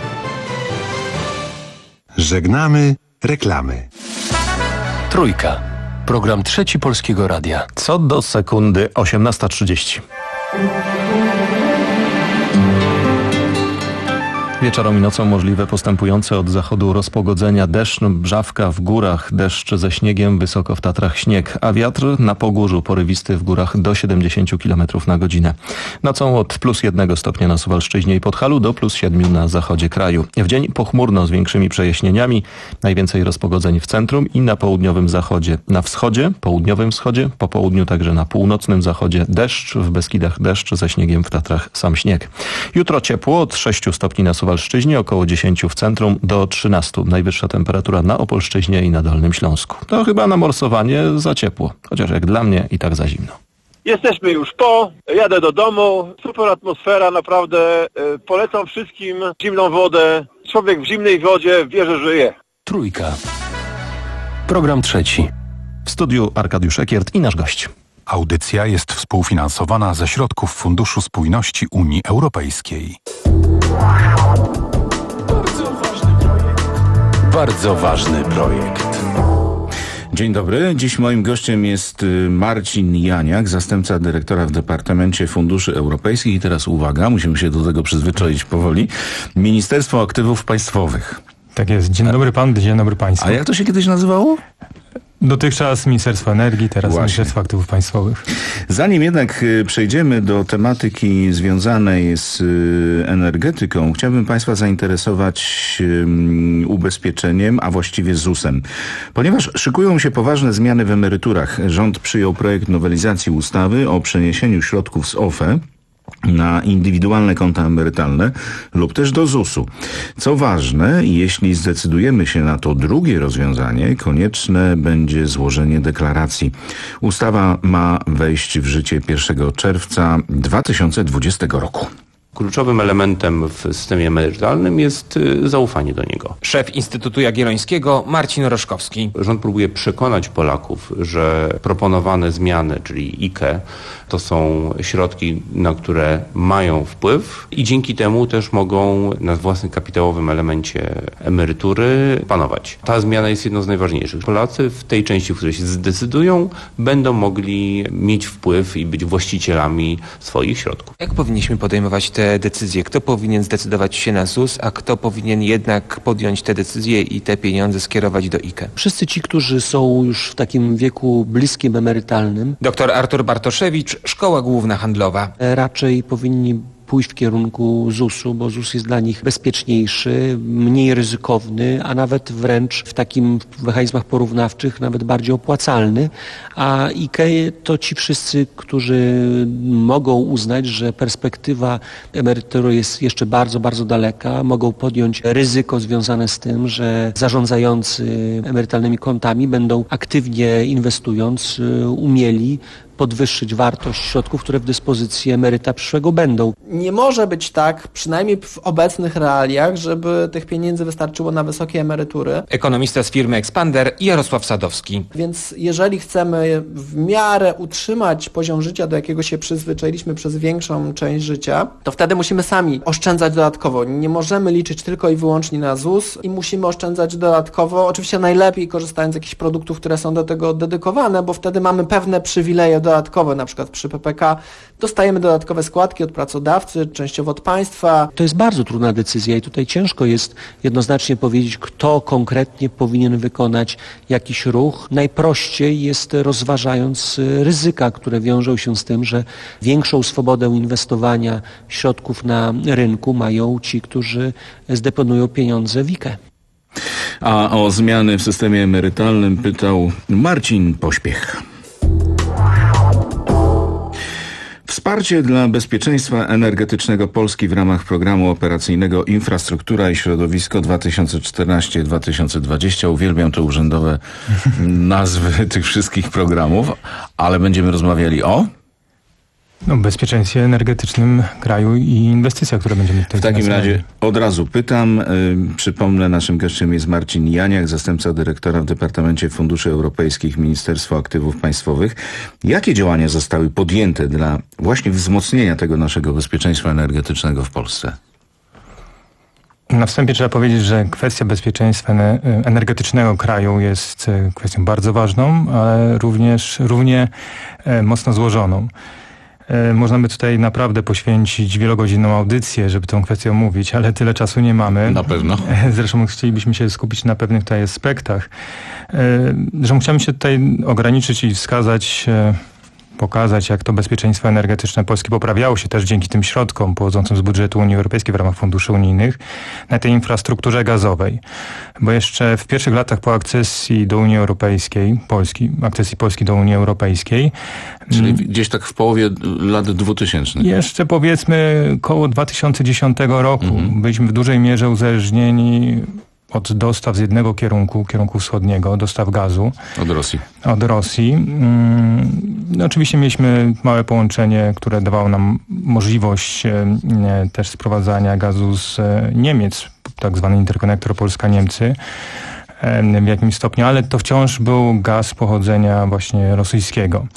Żegnamy reklamy. Trójka. Program Trzeci Polskiego Radia. Co do sekundy osiemnasta trzydzieści. Wieczorem i nocą możliwe postępujące od zachodu rozpogodzenia deszcz, mrzawka w górach, deszcz ze śniegiem, wysoko w Tatrach śnieg, a wiatr na Pogórzu porywisty w górach do siedemdziesiąt kilometrów na godzinę. Nocą od plus jednego stopnia na Suwalszczyźnie i Podhalu do plus siedmiu na zachodzie kraju. W dzień pochmurno z większymi przejaśnieniami, najwięcej rozpogodzeń w centrum i na południowym zachodzie. Na wschodzie, południowym wschodzie, po południu także na północnym zachodzie deszcz, w Beskidach deszcz, ze śniegiem w Tatrach sam śnieg. Jutro ciepło od sześciu stopni na Suwalszczyźnie, około dziesięciu w centrum do trzynastu. Najwyższa temperatura na Opolszczyźnie i na Dolnym Śląsku. To chyba na morsowanie za ciepło, chociaż jak dla mnie i tak za zimno. Jesteśmy już po, jadę do domu, super atmosfera, naprawdę yy, polecam wszystkim zimną wodę. Człowiek w zimnej wodzie wie, że żyje. Trójka. Program trzeci. W studiu Arkadiusz Ekiert i nasz gość. Audycja jest współfinansowana ze środków Funduszu Spójności Unii Europejskiej. Bardzo ważny projekt. Dzień dobry. Dziś moim gościem jest Marcin Janiak, zastępca dyrektora w Departamencie Funduszy Europejskich. I teraz uwaga, musimy się do tego przyzwyczaić powoli. Ministerstwo Aktywów Państwowych. Tak jest. Dzień dobry pan, dzień dobry państwu. A jak to się kiedyś nazywało? Dotychczas Ministerstwo Energii, teraz Właśnie. Ministerstwo Aktywów Państwowych. Zanim jednak przejdziemy do tematyki związanej z energetyką, chciałbym Państwa zainteresować ubezpieczeniem, a właściwie zusem. Ponieważ szykują się poważne zmiany w emeryturach, rząd przyjął projekt nowelizacji ustawy o przeniesieniu środków z O F E na indywidualne konta emerytalne lub też do zusu. Co ważne, jeśli zdecydujemy się na to drugie rozwiązanie, konieczne będzie złożenie deklaracji. Ustawa ma wejść w życie pierwszego czerwca dwa tysiące dwudziestego roku. Kluczowym elementem w systemie emerytalnym jest zaufanie do niego. Szef Instytutu Jagiellońskiego Marcin Roszkowski. Rząd próbuje przekonać Polaków, że proponowane zmiany, czyli I K E, to są środki, na które mają wpływ i dzięki temu też mogą na własnym kapitałowym elemencie emerytury panować. Ta zmiana jest jedną z najważniejszych. Polacy w tej części, w której się zdecydują, będą mogli mieć wpływ i być właścicielami swoich środków. Jak powinniśmy podejmować te decyzje? Kto powinien zdecydować się na ZUS, a kto powinien jednak podjąć te decyzje i te pieniądze skierować do I K E? Wszyscy ci, którzy są już w takim wieku bliskim emerytalnym. Doktor Artur Bartoszewicz, Szkoła Główna Handlowa. Raczej powinni pójść w kierunku zusu, bo ZUS jest dla nich bezpieczniejszy, mniej ryzykowny, a nawet wręcz w takim w mechanizmach porównawczych nawet bardziej opłacalny. A I K E to ci wszyscy, którzy mogą uznać, że perspektywa emerytury jest jeszcze bardzo, bardzo daleka, mogą podjąć ryzyko związane z tym, że zarządzający emerytalnymi kontami będą aktywnie inwestując umieli podwyższyć wartość środków, które w dyspozycji emeryta przyszłego będą. Nie może być tak, przynajmniej w obecnych realiach, żeby tych pieniędzy wystarczyło na wysokie emerytury. Ekonomista z firmy Expander Jarosław Sadowski. Więc jeżeli chcemy w miarę utrzymać poziom życia, do jakiego się przyzwyczailiśmy przez większą część życia, to wtedy musimy sami oszczędzać dodatkowo. Nie możemy liczyć tylko i wyłącznie na Z U S i musimy oszczędzać dodatkowo. Oczywiście najlepiej korzystając z jakichś produktów, które są do tego dedykowane, bo wtedy mamy pewne przywileje dodatkowe, na przykład przy P P K dostajemy dodatkowe składki od pracodawcy, częściowo od państwa. To jest bardzo trudna decyzja i tutaj ciężko jest jednoznacznie powiedzieć, kto konkretnie powinien wykonać jakiś ruch. Najprościej jest rozważając ryzyka, które wiążą się z tym, że większą swobodę inwestowania środków na rynku mają ci, którzy zdeponują pieniądze w I K E. A o zmiany w systemie emerytalnym pytał Marcin Pośpiech. Wsparcie dla bezpieczeństwa energetycznego Polski w ramach programu operacyjnego Infrastruktura i Środowisko dwa tysiące czternaście do dwa tysiące dwudziestego. Uwielbiam te urzędowe nazwy tych wszystkich programów, ale będziemy rozmawiali o... No, bezpieczeństwie energetycznym kraju i inwestycjach, które będziemy tutaj W takim razie od razu pytam. Y, przypomnę, naszym gościem jest Marcin Janiak, zastępca dyrektora w Departamencie Funduszy Europejskich Ministerstwa Aktywów Państwowych. Jakie działania zostały podjęte dla właśnie wzmocnienia tego naszego bezpieczeństwa energetycznego w Polsce? Na wstępie trzeba powiedzieć, że kwestia bezpieczeństwa energetycznego kraju jest kwestią bardzo ważną, ale również równie mocno złożoną. Można by tutaj naprawdę poświęcić wielogodzinną audycję, żeby tę kwestię omówić, ale tyle czasu nie mamy. Na pewno. Zresztą chcielibyśmy się skupić na pewnych tutaj aspektach. Zresztą chciałbym się tutaj ograniczyć i wskazać, pokazać, jak to bezpieczeństwo energetyczne Polski poprawiało się też dzięki tym środkom pochodzącym z budżetu Unii Europejskiej w ramach funduszy unijnych na tej infrastrukturze gazowej. Bo jeszcze w pierwszych latach po akcesji do Unii Europejskiej, Polski, akcesji Polski do Unii Europejskiej... Czyli gdzieś tak w połowie lat dwutysięcznych. Jeszcze powiedzmy koło dwa tysiące dziesiątego roku. Mhm. Byliśmy w dużej mierze uzależnieni od dostaw z jednego kierunku, kierunku wschodniego, dostaw gazu. Od Rosji. Od Rosji. No, oczywiście mieliśmy małe połączenie, które dawało nam możliwość nie, też sprowadzania gazu z Niemiec, tak zwany interkonektor Polska-Niemcy w jakimś stopniu, ale to wciąż był gaz pochodzenia właśnie rosyjskiego.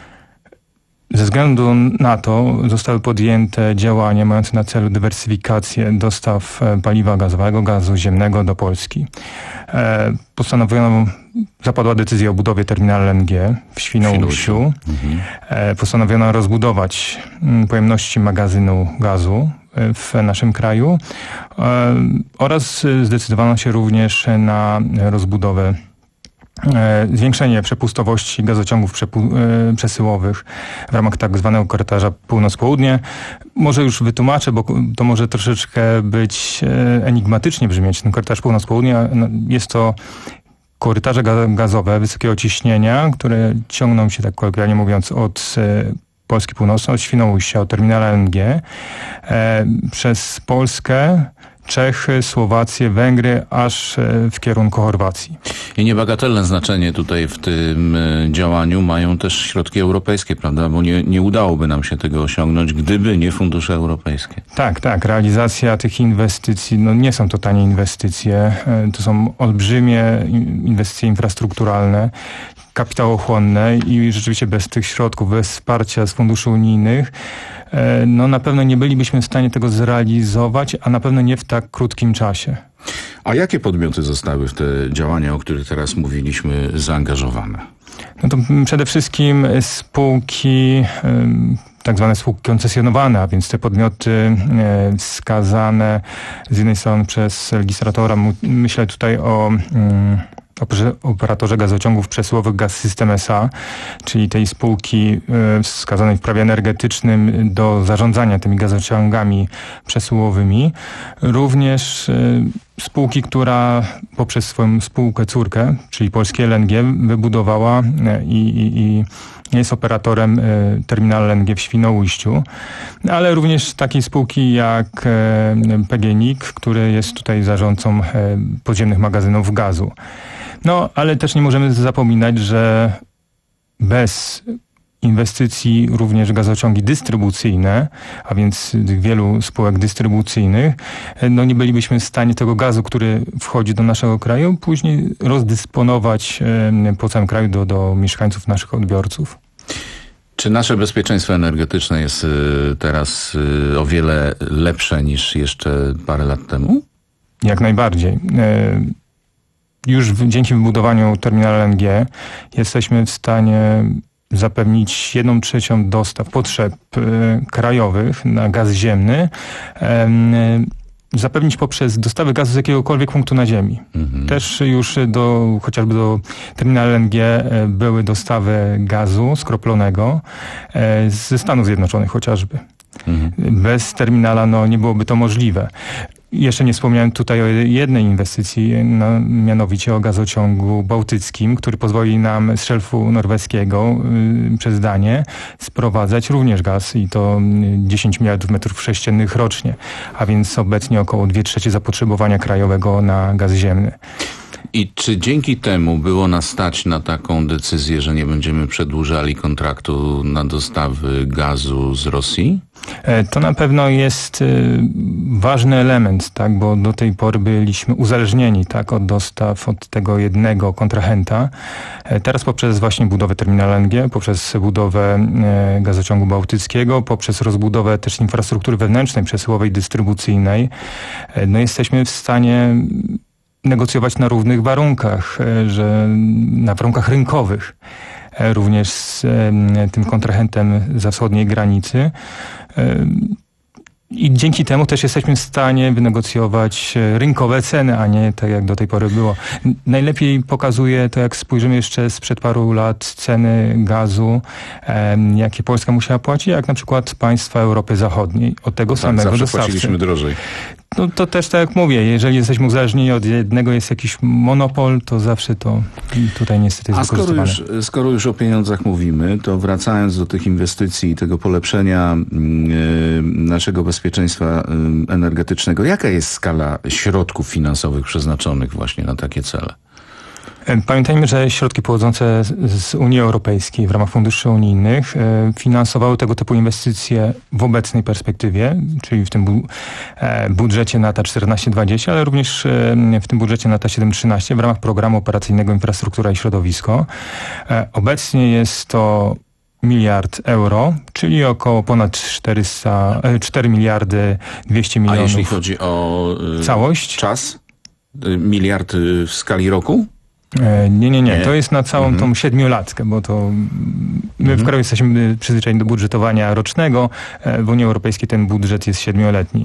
Ze względu na to zostały podjęte działania mające na celu dywersyfikację dostaw paliwa gazowego, gazu ziemnego do Polski. Postanowiono, zapadła decyzja o budowie terminalu L N G w Świnoujściu. Mhm. Postanowiono rozbudować pojemności magazynu gazu w naszym kraju oraz zdecydowano się również na rozbudowę zwiększenie przepustowości gazociągów przesyłowych w ramach tak zwanego korytarza północ-południe. Może już wytłumaczę, bo to może troszeczkę być enigmatycznie brzmieć. Ten korytarz północ-południe jest to korytarze gazowe wysokiego ciśnienia, które ciągną się, tak kolokwialnie mówiąc, od Polski Północnej, od Świnoujścia, od terminala L N G przez Polskę, Czechy, Słowację, Węgry, aż w kierunku Chorwacji. I niebagatelne znaczenie tutaj w tym działaniu mają też środki europejskie, prawda? Bo nie, nie udałoby nam się tego osiągnąć, gdyby nie fundusze europejskie. Tak, tak. Realizacja tych inwestycji, no nie są to tanie inwestycje. To są olbrzymie inwestycje infrastrukturalne, kapitałochłonne i rzeczywiście bez tych środków, bez wsparcia z funduszy unijnych, no na pewno nie bylibyśmy w stanie tego zrealizować, a na pewno nie w tak krótkim czasie. A jakie podmioty zostały w te działania, o których teraz mówiliśmy, zaangażowane? No to przede wszystkim spółki, tak zwane spółki koncesjonowane, a więc te podmioty wskazane z jednej strony przez legislatora, myślę tutaj o operatorze gazociągów przesyłowych Gaz System S A, czyli tej spółki wskazanej w prawie energetycznym do zarządzania tymi gazociągami przesyłowymi. Również spółki, która poprzez swoją spółkę córkę, czyli Polskie L N G, wybudowała i, i, i jest operatorem terminalu L N G w Świnoujściu, ale również takiej spółki jak P G N I K, który jest tutaj zarządcą podziemnych magazynów gazu. No, ale też nie możemy zapominać, że bez inwestycji również gazociągi dystrybucyjne, a więc wielu spółek dystrybucyjnych, no nie bylibyśmy w stanie tego gazu, który wchodzi do naszego kraju, później rozdysponować po całym kraju do, do mieszkańców, naszych odbiorców. Czy nasze bezpieczeństwo energetyczne jest teraz o wiele lepsze niż jeszcze parę lat temu? Jak najbardziej. Już dzięki wybudowaniu terminala L N G jesteśmy w stanie zapewnić jedną trzecią dostaw potrzeb krajowych na gaz ziemny, zapewnić poprzez dostawę gazu z jakiegokolwiek punktu na Ziemi. Mhm. Też już do, chociażby do terminala L N G były dostawy gazu skroplonego ze Stanów Zjednoczonych chociażby. Mhm. Bez terminala no, nie byłoby to możliwe. Jeszcze nie wspomniałem tutaj o jednej inwestycji, no, mianowicie o gazociągu bałtyckim, który pozwoli nam z szelfu norweskiego y, przez Danię sprowadzać również gaz i to dziesięć miliardów metrów sześciennych rocznie, a więc obecnie około dwie trzecie zapotrzebowania krajowego na gaz ziemny. I czy dzięki temu było nas stać na taką decyzję, że nie będziemy przedłużali kontraktu na dostawy gazu z Rosji? To na pewno jest ważny element, tak, bo do tej pory byliśmy uzależnieni, tak, od dostaw od tego jednego kontrahenta. Teraz poprzez właśnie budowę terminala L N G, poprzez budowę gazociągu bałtyckiego, poprzez rozbudowę też infrastruktury wewnętrznej, przesyłowej, dystrybucyjnej, no jesteśmy w stanie negocjować na równych warunkach, że na warunkach rynkowych, również z tym kontrahentem za wschodniej granicy. I dzięki temu też jesteśmy w stanie wynegocjować rynkowe ceny, a nie tak jak do tej pory było. Najlepiej pokazuje to, jak spojrzymy jeszcze sprzed paru lat ceny gazu, jakie Polska musiała płacić, jak na przykład państwa Europy Zachodniej. Od tego tak, samego zawsze dostawcy. płaciliśmy drożej. No to też tak jak mówię, jeżeli jesteśmy uzależnieni od jednego, jest jakiś monopol, to zawsze to tutaj niestety jest A skoro wykorzystywane. już, skoro już o pieniądzach mówimy, to wracając do tych inwestycji i tego polepszenia y, naszego bezpieczeństwa y, energetycznego, jaka jest skala środków finansowych przeznaczonych właśnie na takie cele? Pamiętajmy, że środki pochodzące z Unii Europejskiej w ramach funduszy unijnych finansowały tego typu inwestycje w obecnej perspektywie, czyli w tym bu- budżecie na lata czternaście dwadzieścia, ale również w tym budżecie na lata siedem trzynaście w ramach programu operacyjnego Infrastruktura i Środowisko. Obecnie jest to miliard euro, czyli około ponad czterysta, cztery miliardy dwieście milionów. A jeśli chodzi o y, całość? Czas? Y, miliard y, w skali roku? Nie, nie, nie. Nie. To jest na całą Mhm. tą siedmiolatkę, bo to my Mhm. w kraju jesteśmy przyzwyczajeni do budżetowania rocznego. W Unii Europejskiej ten budżet jest siedmioletni.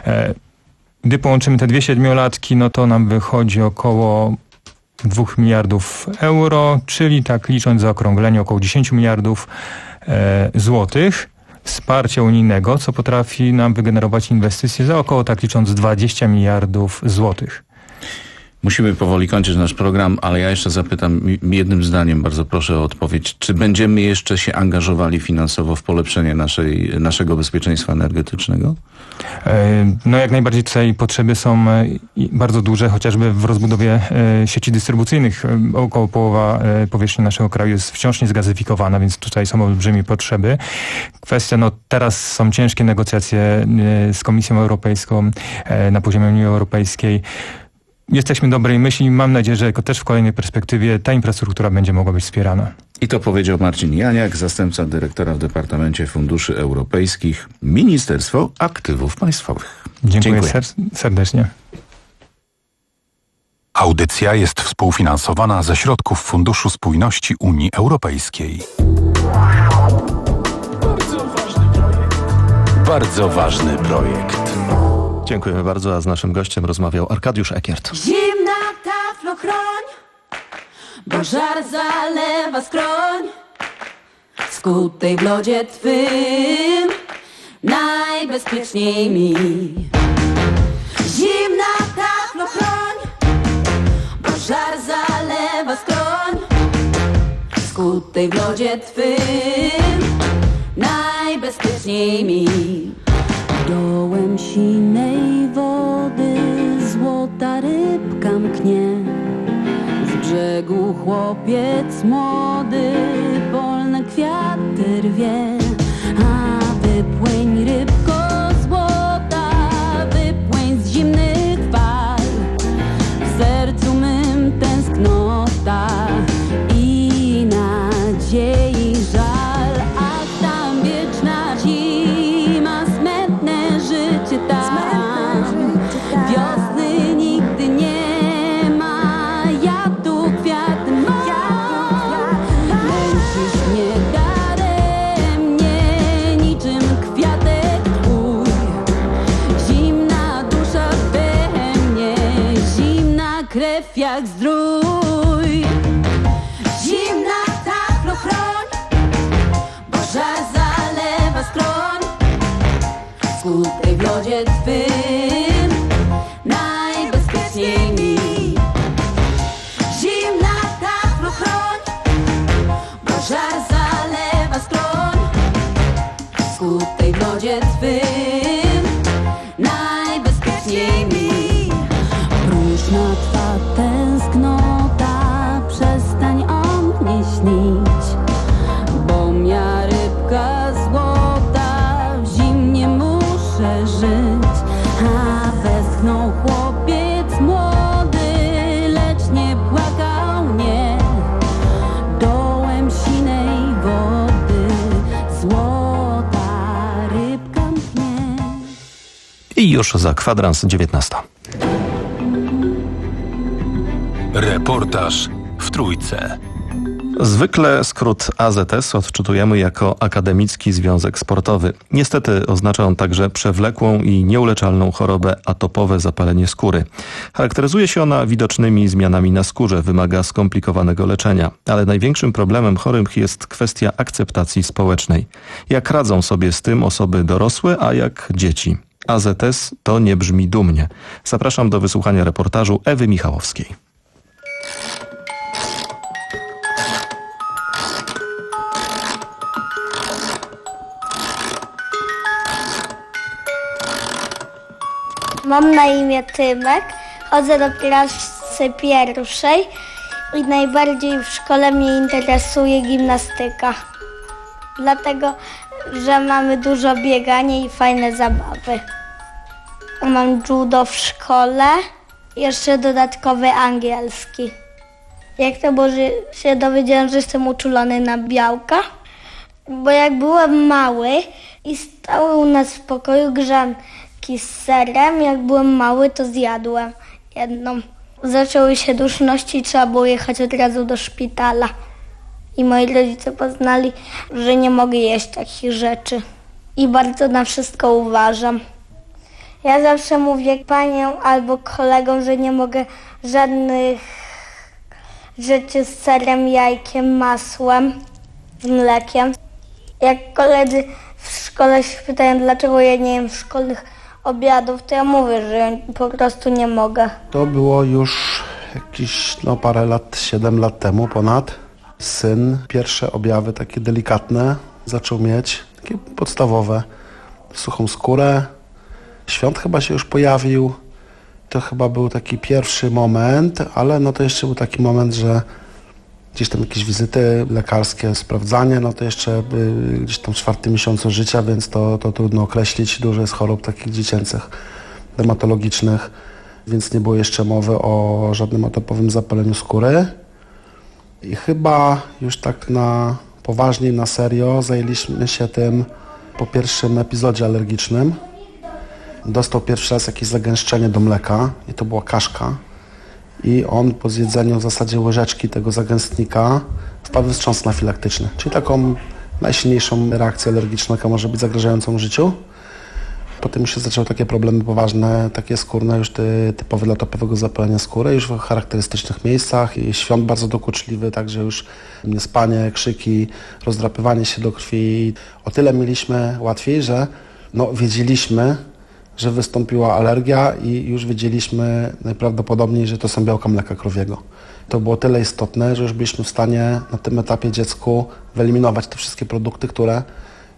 Gdy połączymy te dwie siedmiolatki, no to nam wychodzi około dwóch miliardów euro, czyli tak licząc zaokrąglenie około dziesięć miliardów e, złotych wsparcia unijnego, co potrafi nam wygenerować inwestycje za około tak licząc dwadzieścia miliardów złotych. Musimy powoli kończyć nasz program, ale ja jeszcze zapytam jednym zdaniem, bardzo proszę o odpowiedź. Czy będziemy jeszcze się angażowali finansowo w polepszenie naszej, naszego bezpieczeństwa energetycznego? No jak najbardziej tutaj potrzeby są bardzo duże, chociażby w rozbudowie sieci dystrybucyjnych. Około połowa powierzchni naszego kraju jest wciąż niezgazyfikowana, więc tutaj są olbrzymie potrzeby. Kwestia, no teraz są ciężkie negocjacje z Komisją Europejską na poziomie Unii Europejskiej. Jesteśmy dobrej myśli i mam nadzieję, że też w kolejnej perspektywie ta infrastruktura będzie mogła być wspierana. I to powiedział Marcin Janiak, zastępca dyrektora w Departamencie Funduszy Europejskich, Ministerstwo Aktywów Państwowych. Dziękuję, Dziękuję. ser- serdecznie. Audycja jest współfinansowana ze środków Funduszu Spójności Unii Europejskiej. Bardzo ważny projekt. Dziękujemy bardzo, a z naszym gościem rozmawiał Arkadiusz Ekiert. Zimna taflochroń, bo żar zalewa skroń. Skutej w lodzie twym, najbezpieczniej mi. Zimna taflochroń, bo żar zalewa skroń. Skutej w lodzie twym, najbezpieczniej mi. Dołem sinej wody złota rybka mknie, z brzegu chłopiec młody polne kwiaty rwie, a wypłyń rybko złota, wypłyń z zimnych fal, w sercu mym tęsknota i nadziei żal. Ach, tam wieczna zima, smętne życie tam, wiosny nigdy nie ma, ja tu kwiaty mam. Męczysz mnie daremnie, niczym kwiatek twój, zimna dusza we mnie, zimna krew jak zdrój. Zimna taflo chroń, bo żar zalewa skroń, skutek w lodzie twym najbezpieczniej mi. Zimna taflo chroń, bo żar zalewa skroń, skutek w lodzie twym najbezpieczniej mi. Próżna twa tęsknota, przestań o mnie śnić, bo mia rybka złota, w zimnie muszę żyć. A westchnął chłopiec młody, lecz nie płakał, nie, dołem sinej wody złota rybka mknie. I już za kwadrans dziewiętnasta. Reportaż w Trójce. Zwykle skrót A Z S odczytujemy jako Akademicki Związek Sportowy. Niestety oznacza on także przewlekłą i nieuleczalną chorobę atopowe zapalenie skóry. Charakteryzuje się ona widocznymi zmianami na skórze, wymaga skomplikowanego leczenia. Ale największym problemem chorych jest kwestia akceptacji społecznej. Jak radzą sobie z tym osoby dorosłe, a jak dzieci? A Z S to nie brzmi dumnie. Zapraszam do wysłuchania reportażu Ewy Michałowskiej. Mam na imię Tymek, chodzę do klasy pierwszej i najbardziej w szkole mnie interesuje gimnastyka. Dlatego, że mamy dużo biegania i fajne zabawy. Mam judo w szkole, jeszcze dodatkowy angielski. Jak to było, że się dowiedziałam, że jestem uczulony na białka? Bo jak byłem mały i stały u nas w pokoju grzanki z serem, jak byłem mały, to zjadłem jedną. Zaczęły się duszności i trzeba było jechać od razu do szpitala. I moi rodzice poznali, że nie mogę jeść takich rzeczy. I bardzo na wszystko uważam. Ja zawsze mówię paniom albo kolegom, że nie mogę żadnych rzeczy z serem, jajkiem, masłem, z mlekiem. Jak koledzy w szkole się pytają, dlaczego ja nie jem szkolnych obiadów, to ja mówię, że po prostu nie mogę. To było już jakieś no, parę lat, siedem lat temu ponad. Syn pierwsze objawy takie delikatne zaczął mieć, takie podstawowe, suchą skórę. Świąt chyba się już pojawił. To chyba był taki pierwszy moment, ale no to jeszcze był taki moment, że gdzieś tam jakieś wizyty lekarskie, sprawdzanie, no to jeszcze gdzieś tam w czwartym miesiącu życia, więc to, to trudno określić. Dużo jest chorób takich dziecięcych, dermatologicznych, więc nie było jeszcze mowy o żadnym atopowym zapaleniu skóry. I chyba już tak na poważnie, na serio zajęliśmy się tym po pierwszym epizodzie alergicznym. Dostał pierwszy raz jakieś zagęszczenie do mleka i to była kaszka. I on po zjedzeniu w zasadzie łyżeczki tego zagęstnika wpadł w wstrząs anafilaktyczny, czyli taką najsilniejszą reakcję alergiczną, jaka może być zagrażającą życiu. Potem już się zaczęły takie problemy poważne, takie skórne, już ty, typowe dla atopowego zapalenia skóry, już w charakterystycznych miejscach i świąt bardzo dokuczliwy, także już niespanie, krzyki, rozdrapywanie się do krwi. O tyle mieliśmy łatwiej, że no, wiedzieliśmy, że wystąpiła alergia i już wiedzieliśmy najprawdopodobniej, że to są białka mleka krowiego. To było tyle istotne, że już byliśmy w stanie na tym etapie dziecku wyeliminować te wszystkie produkty, które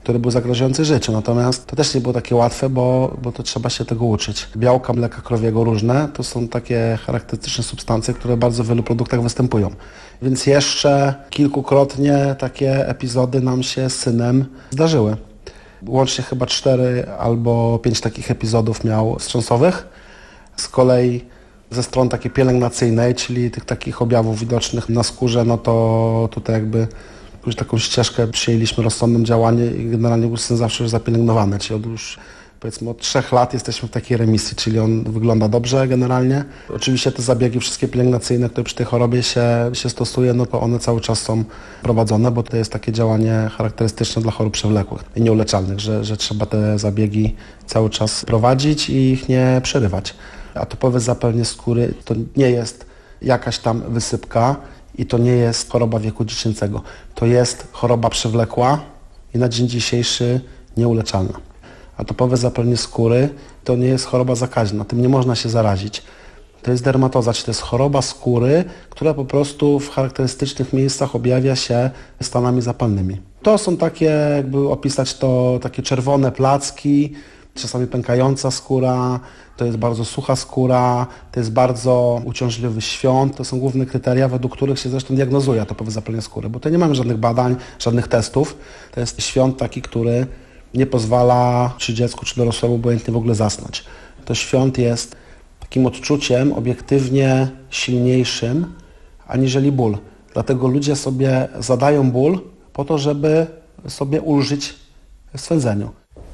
który był zagrażający życiu. Natomiast to też nie było takie łatwe, bo, bo to trzeba się tego uczyć. Białka mleka krowiego różne to są takie charakterystyczne substancje, które w bardzo wielu produktach występują. Więc jeszcze kilkukrotnie takie epizody nam się z synem zdarzyły. Łącznie chyba cztery albo pięć takich epizodów miał wstrząsowych. Z kolei ze strony takiej pielęgnacyjnej, czyli tych takich objawów widocznych na skórze, no to tutaj jakby jakąś taką ścieżkę przyjęliśmy, rozsądne działanie i generalnie był syn zawsze już zapielęgnowany, czyli od już powiedzmy od trzech lat jesteśmy w takiej remisji, czyli on wygląda dobrze generalnie. Oczywiście te zabiegi wszystkie pielęgnacyjne, które przy tej chorobie się, się stosuje, no to one cały czas są prowadzone, bo to jest takie działanie charakterystyczne dla chorób przewlekłych i nieuleczalnych, że, że trzeba te zabiegi cały czas prowadzić i ich nie przerywać. Atopowe zapalenie skóry to nie jest jakaś tam wysypka i to nie jest choroba wieku dziecięcego. To jest choroba przewlekła i na dzień dzisiejszy nieuleczalna. Atopowe zapalenie skóry to nie jest choroba zakaźna, tym nie można się zarazić. To jest dermatoza, czyli to jest choroba skóry, która po prostu w charakterystycznych miejscach objawia się stanami zapalnymi. To są takie, jakby opisać to, takie czerwone placki, czasami pękająca skóra, to jest bardzo sucha skóra, to jest bardzo uciążliwy świąt. To są główne kryteria, według których się zresztą diagnozuje atopowe zapalenie skóry, bo tutaj nie mamy żadnych badań, żadnych testów. To jest świąt taki, który nie pozwala czy dziecku, czy dorosłemu obojętnie w ogóle zasnąć. To świąt jest takim odczuciem obiektywnie silniejszym aniżeli ból. Dlatego ludzie sobie zadają ból po to, żeby sobie ulżyć w swędzeniu.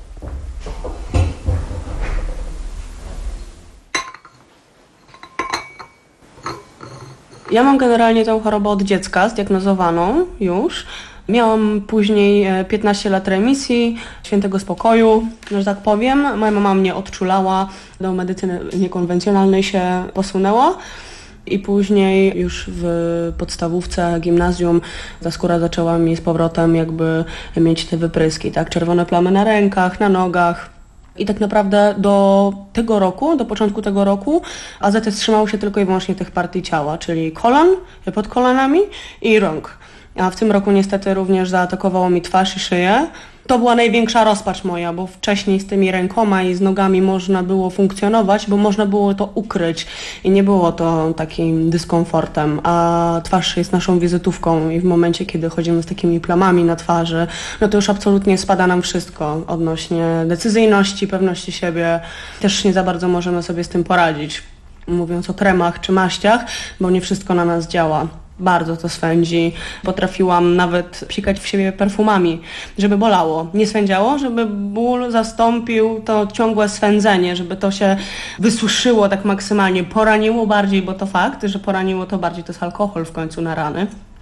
Ja mam generalnie tę chorobę od dziecka, zdiagnozowaną już. Miałam później piętnaście lat remisji, świętego spokoju, że tak powiem. Moja mama mnie odczulała, do medycyny niekonwencjonalnej się posunęła. I później już w podstawówce, gimnazjum ta skóra zaczęła mi z powrotem jakby mieć te wypryski, tak? Czerwone plamy na rękach, na nogach. I tak naprawdę do tego roku, do początku tego roku A Z S trzymało się tylko i wyłącznie tych partii ciała, czyli kolan, pod kolanami i rąk. A w tym roku niestety również zaatakowało mi twarz i szyję. To była największa rozpacz moja, bo wcześniej z tymi rękoma i z nogami można było funkcjonować, bo można było to ukryć i nie było to takim dyskomfortem, a twarz jest naszą wizytówką i w momencie, kiedy chodzimy z takimi plamami na twarzy, no to już absolutnie spada nam wszystko odnośnie decyzyjności, pewności siebie. Też nie za bardzo możemy sobie z tym poradzić, mówiąc o kremach czy maściach, bo nie wszystko na nas działa. Bardzo to swędzi. Potrafiłam nawet psikać w siebie perfumami, żeby bolało. Nie swędziało, żeby ból zastąpił to ciągłe swędzenie, żeby to się wysuszyło tak maksymalnie. Poraniło bardziej, bo to fakt, że poraniło to bardziej, to jest alkohol w końcu na rany.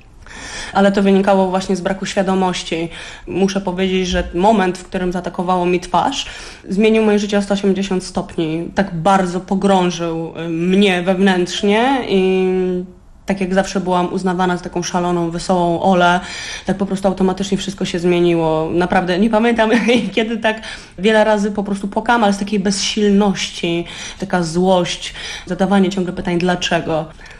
Ale to wynikało właśnie z braku świadomości. Muszę powiedzieć, że moment, w którym zaatakowało mi twarz, zmienił moje życie o sto osiemdziesiąt stopni. Tak bardzo pogrążył mnie wewnętrznie i tak jak zawsze byłam uznawana za taką szaloną, wesołą Olę, tak po prostu automatycznie wszystko się zmieniło. Naprawdę nie pamiętam, kiedy tak wiele razy po prostu płakałam, ale z takiej bezsilności, taka złość, zadawanie ciągle pytań dlaczego.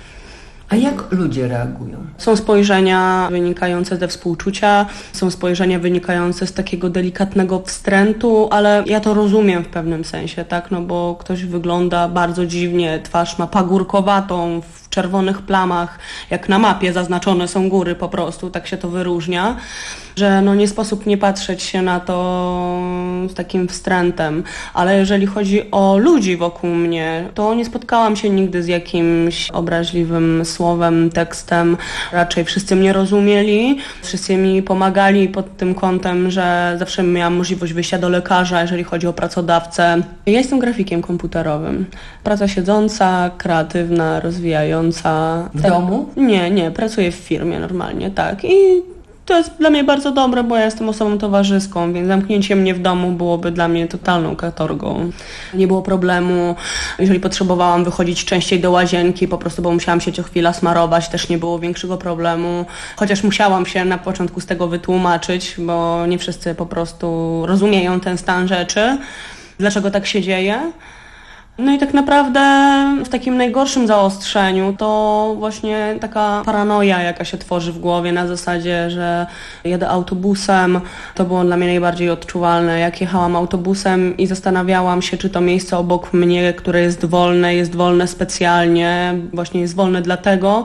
A jak ludzie reagują? Są spojrzenia wynikające ze współczucia, są spojrzenia wynikające z takiego delikatnego wstrętu, ale ja to rozumiem w pewnym sensie, tak, no bo ktoś wygląda bardzo dziwnie, twarz ma pagórkowatą, w czerwonych plamach, jak na mapie zaznaczone są góry po prostu, tak się to wyróżnia, że no nie sposób nie patrzeć się na to z takim wstrętem, ale jeżeli chodzi o ludzi wokół mnie, to nie spotkałam się nigdy z jakimś obraźliwym słowem, tekstem, raczej wszyscy mnie rozumieli, wszyscy mi pomagali pod tym kątem, że zawsze miałam możliwość wyjścia do lekarza, jeżeli chodzi o pracodawcę. Ja jestem grafikiem komputerowym. Praca siedząca, kreatywna, rozwijająca. W domu? Nie, nie, pracuję w firmie normalnie, tak. I to jest dla mnie bardzo dobre, bo ja jestem osobą towarzyską, więc zamknięcie mnie w domu byłoby dla mnie totalną katorgą. Nie było problemu, jeżeli potrzebowałam wychodzić częściej do łazienki, po prostu bo musiałam się co chwila smarować, też nie było większego problemu. Chociaż musiałam się na początku z tego wytłumaczyć, bo nie wszyscy po prostu rozumieją ten stan rzeczy, dlaczego tak się dzieje. No i tak naprawdę w takim najgorszym zaostrzeniu to właśnie taka paranoja, jaka się tworzy w głowie na zasadzie, że jadę autobusem. To było dla mnie najbardziej odczuwalne, jak jechałam autobusem i zastanawiałam się, czy to miejsce obok mnie, które jest wolne, jest wolne specjalnie, właśnie jest wolne dlatego,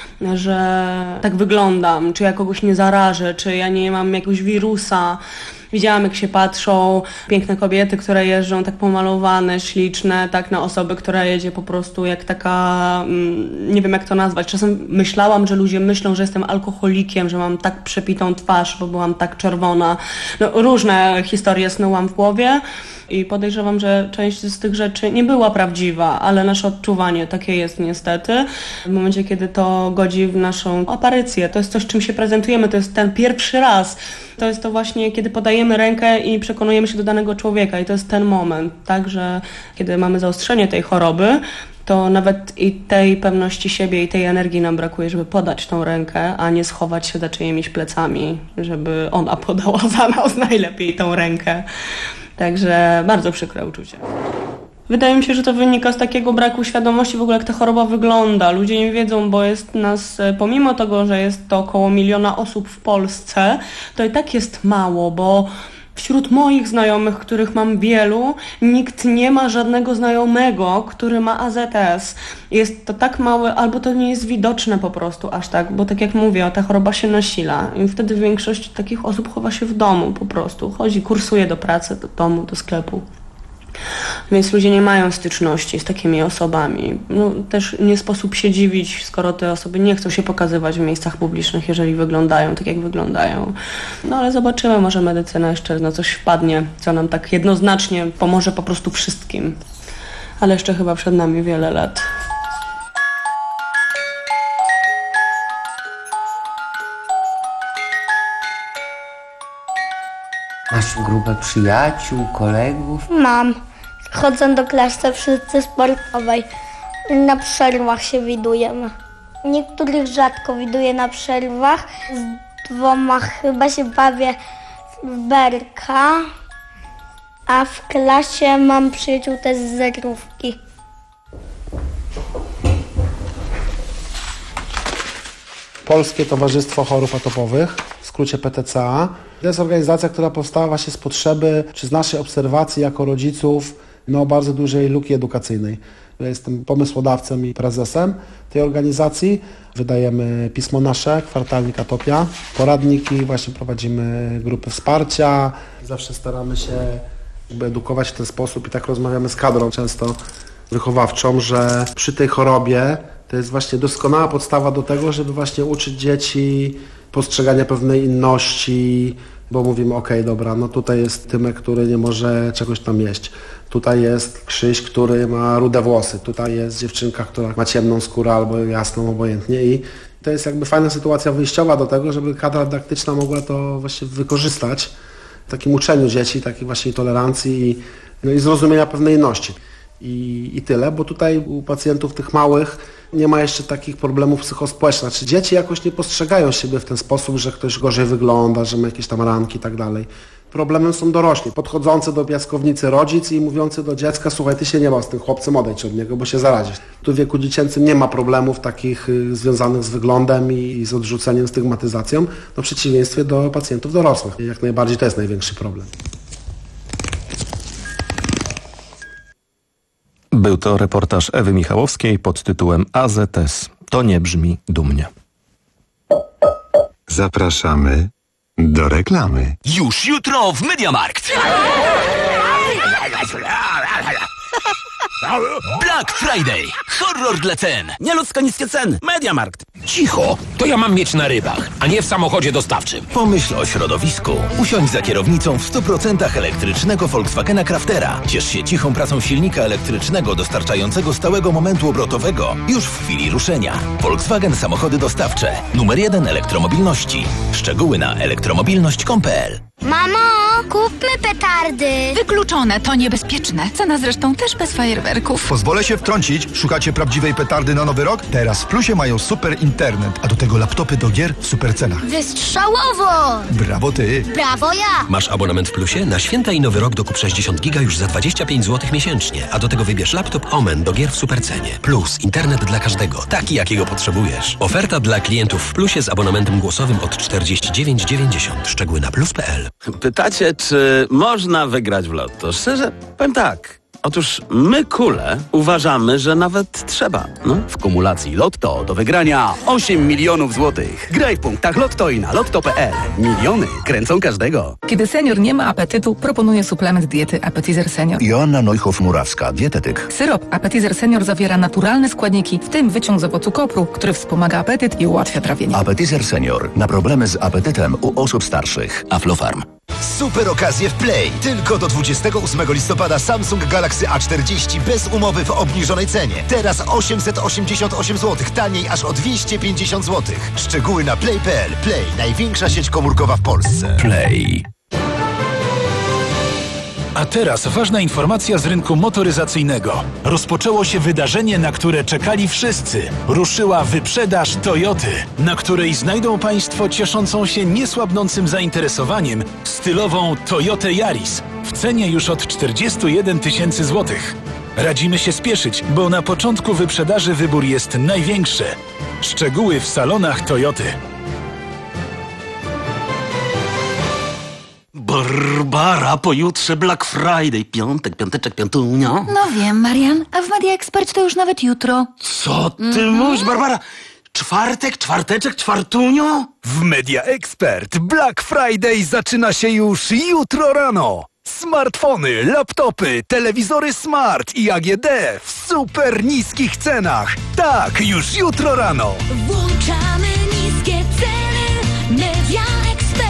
że tak wyglądam, czy ja kogoś nie zarażę, czy ja nie mam jakiegoś wirusa. Widziałam, jak się patrzą piękne kobiety, które jeżdżą tak pomalowane, śliczne, tak na osobę, która jedzie po prostu jak taka, nie wiem jak to nazwać. Czasem myślałam, że ludzie myślą, że jestem alkoholikiem, że mam tak przepitą twarz, bo byłam tak czerwona. No, różne historie snułam w głowie i podejrzewam, że część z tych rzeczy nie była prawdziwa, ale nasze odczuwanie takie jest niestety. W momencie, kiedy to godzi w naszą aparycję, to jest coś, czym się prezentujemy, to jest ten pierwszy raz. To jest to właśnie, kiedy podajemy rękę i przekonujemy się do danego człowieka i to jest ten moment, tak, że kiedy mamy zaostrzenie tej choroby, to nawet i tej pewności siebie i tej energii nam brakuje, żeby podać tą rękę, a nie schować się za czyimiś plecami, żeby ona podała za nas najlepiej tą rękę. Także bardzo przykre uczucie. Wydaje mi się, że to wynika z takiego braku świadomości w ogóle, jak ta choroba wygląda. Ludzie nie wiedzą, bo jest nas, pomimo tego, że jest to około miliona osób w Polsce, to i tak jest mało, bo wśród moich znajomych, których mam wielu, nikt nie ma żadnego znajomego, który ma A Z S. Jest to tak małe, albo to nie jest widoczne po prostu aż tak, bo tak jak mówię, ta choroba się nasila i wtedy większość takich osób chowa się w domu po prostu. Chodzi, kursuje do pracy, do domu, do sklepu. Więc ludzie nie mają styczności z takimi osobami. No, też nie sposób się dziwić, skoro te osoby nie chcą się pokazywać w miejscach publicznych, jeżeli wyglądają tak, jak wyglądają. No ale zobaczymy, może medycyna jeszcze na coś wpadnie, co nam tak jednoznacznie pomoże po prostu wszystkim. Ale jeszcze chyba przed nami wiele lat. Masz grupę przyjaciół, kolegów? Mam. Chodzę do klasy wszyscy sportowej. Na przerwach się widujemy. Niektórych rzadko widuję na przerwach. Z dwoma chyba się bawię w berka. A w klasie mam przyjaciół też z zerówki. Polskie Towarzystwo Chorób Atopowych, w skrócie P T C A. To jest organizacja, która powstała właśnie z potrzeby, czy z naszej obserwacji jako rodziców, no bardzo dużej luki edukacyjnej. Ja jestem pomysłodawcą i prezesem tej organizacji. Wydajemy pismo nasze, kwartalnik Atopia, poradniki, właśnie prowadzimy grupy wsparcia. Zawsze staramy się edukować w ten sposób i tak rozmawiamy z kadrą często wychowawczą, że przy tej chorobie to jest właśnie doskonała podstawa do tego, żeby właśnie uczyć dzieci postrzegania pewnej inności, bo mówimy, okej, okay, dobra, no tutaj jest Tymek, który nie może czegoś tam jeść. Tutaj jest Krzyś, który ma rude włosy. Tutaj jest dziewczynka, która ma ciemną skórę albo jasną, obojętnie. I to jest jakby fajna sytuacja wyjściowa do tego, żeby kadra dydaktyczna mogła to właśnie wykorzystać w takim uczeniu dzieci, takiej właśnie tolerancji i, no i zrozumienia pewnej inności. I, I tyle, bo tutaj u pacjentów tych małych nie ma jeszcze takich problemów psychospołecznych. Znaczy dzieci jakoś nie postrzegają siebie w ten sposób, że ktoś gorzej wygląda, że ma jakieś tam ranki i tak dalej. Problemem są dorośli, podchodzący do piaskownicy rodzic i mówiący do dziecka, słuchaj, ty się nie ma z tym chłopcem, odejdź od niego, bo się zarazisz. Tu w wieku dziecięcym nie ma problemów takich y, związanych z wyglądem i, i z odrzuceniem, stygmatyzacją, no w przeciwieństwie do pacjentów dorosłych. Jak najbardziej to jest największy problem. Był to reportaż Ewy Michałowskiej pod tytułem A Z S. To nie brzmi dumnie. Zapraszamy do reklamy. Już jutro w MediaMarkt. Black Friday. Horror dla cen. Nieludzko niskie ceny. MediaMarkt. Cicho, to ja mam mieć na rybach, a nie w samochodzie dostawczym. Pomyśl o środowisku. Usiądź za kierownicą w stu procentach elektrycznego Volkswagena Craftera. Ciesz się cichą pracą silnika elektrycznego dostarczającego stałego momentu obrotowego już w chwili ruszenia. Volkswagen Samochody Dostawcze. Numer jeden elektromobilności. Szczegóły na elektromobilność kropka com kropka pe el. Mamo! kupmy petardy. Wykluczone, to niebezpieczne. Cena zresztą też bez fajerwerków. Pozwolę się wtrącić. Szukacie prawdziwej petardy na nowy rok? Teraz w Plusie mają super internet, a do tego laptopy do gier w super cenach. Wystrzałowo! Brawo ty! Brawo ja! Masz abonament w Plusie? Na święta i nowy rok dokup sześćdziesiąt giga już za dwadzieścia pięć złotych miesięcznie, a do tego wybierz laptop Omen do gier w supercenie. Plus internet dla każdego, taki jakiego potrzebujesz. Oferta dla klientów w Plusie z abonamentem głosowym od czterdzieści dziewięć dziewięćdziesiąt. Szczegóły na plus kropka p l. Pytacie, czy można wygrać w lotto? Szczerze, powiem tak. Otóż my, kule, uważamy, że nawet trzeba. No. W kumulacji Lotto do wygrania osiem milionów złotych. Graj w punktach Lotto i na lotto kropka p l. Miliony kręcą każdego. Kiedy senior nie ma apetytu, proponuję suplement diety Appetizer Senior. Joanna Neuhoff-Murawska, dietetyk. Syrop Appetizer Senior zawiera naturalne składniki, w tym wyciąg z owocu kopru, który wspomaga apetyt i ułatwia trawienie. Appetizer Senior. Na problemy z apetytem u osób starszych. Aflofarm. Super okazje w Play. Tylko do dwudziestego ósmego listopada Samsung Galaxy A czterdzieści bez umowy w obniżonej cenie. Teraz osiemset osiemdziesiąt osiem złotych, taniej aż o dwieście pięćdziesiąt złotych. Szczegóły na play kropka p l. Play, największa sieć komórkowa w Polsce. Play. A teraz ważna informacja z rynku motoryzacyjnego. Rozpoczęło się wydarzenie, na które czekali wszyscy. Ruszyła wyprzedaż Toyoty, na której znajdą Państwo cieszącą się niesłabnącym zainteresowaniem stylową Toyotę Yaris w cenie już od czterdziestu jeden tysięcy złotych. Radzimy się spieszyć, bo na początku wyprzedaży wybór jest największy. Szczegóły w salonach Toyoty. Barbara, pojutrze Black Friday, piątek, piąteczek, piątunio. No wiem, Marian, a w Media Expert to już nawet jutro. Co ty mm-hmm. mówisz, Barbara? Czwartek, czwarteczek, czwartunio? W Media Expert Black Friday zaczyna się już jutro rano. Smartfony, laptopy, telewizory smart i A G D w super niskich cenach. Tak, już jutro rano. Włączamy niskie ceny. Media Expert.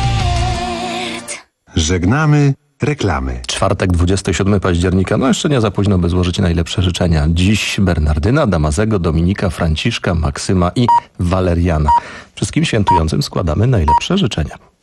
Żegnamy reklamy. Czwartek, dwudziestego siódmego października. No jeszcze nie za późno, by złożyć najlepsze życzenia. Dziś Bernardyna, Damazego, Dominika, Franciszka, Maksyma i Waleriana. Wszystkim świętującym składamy najlepsze życzenia.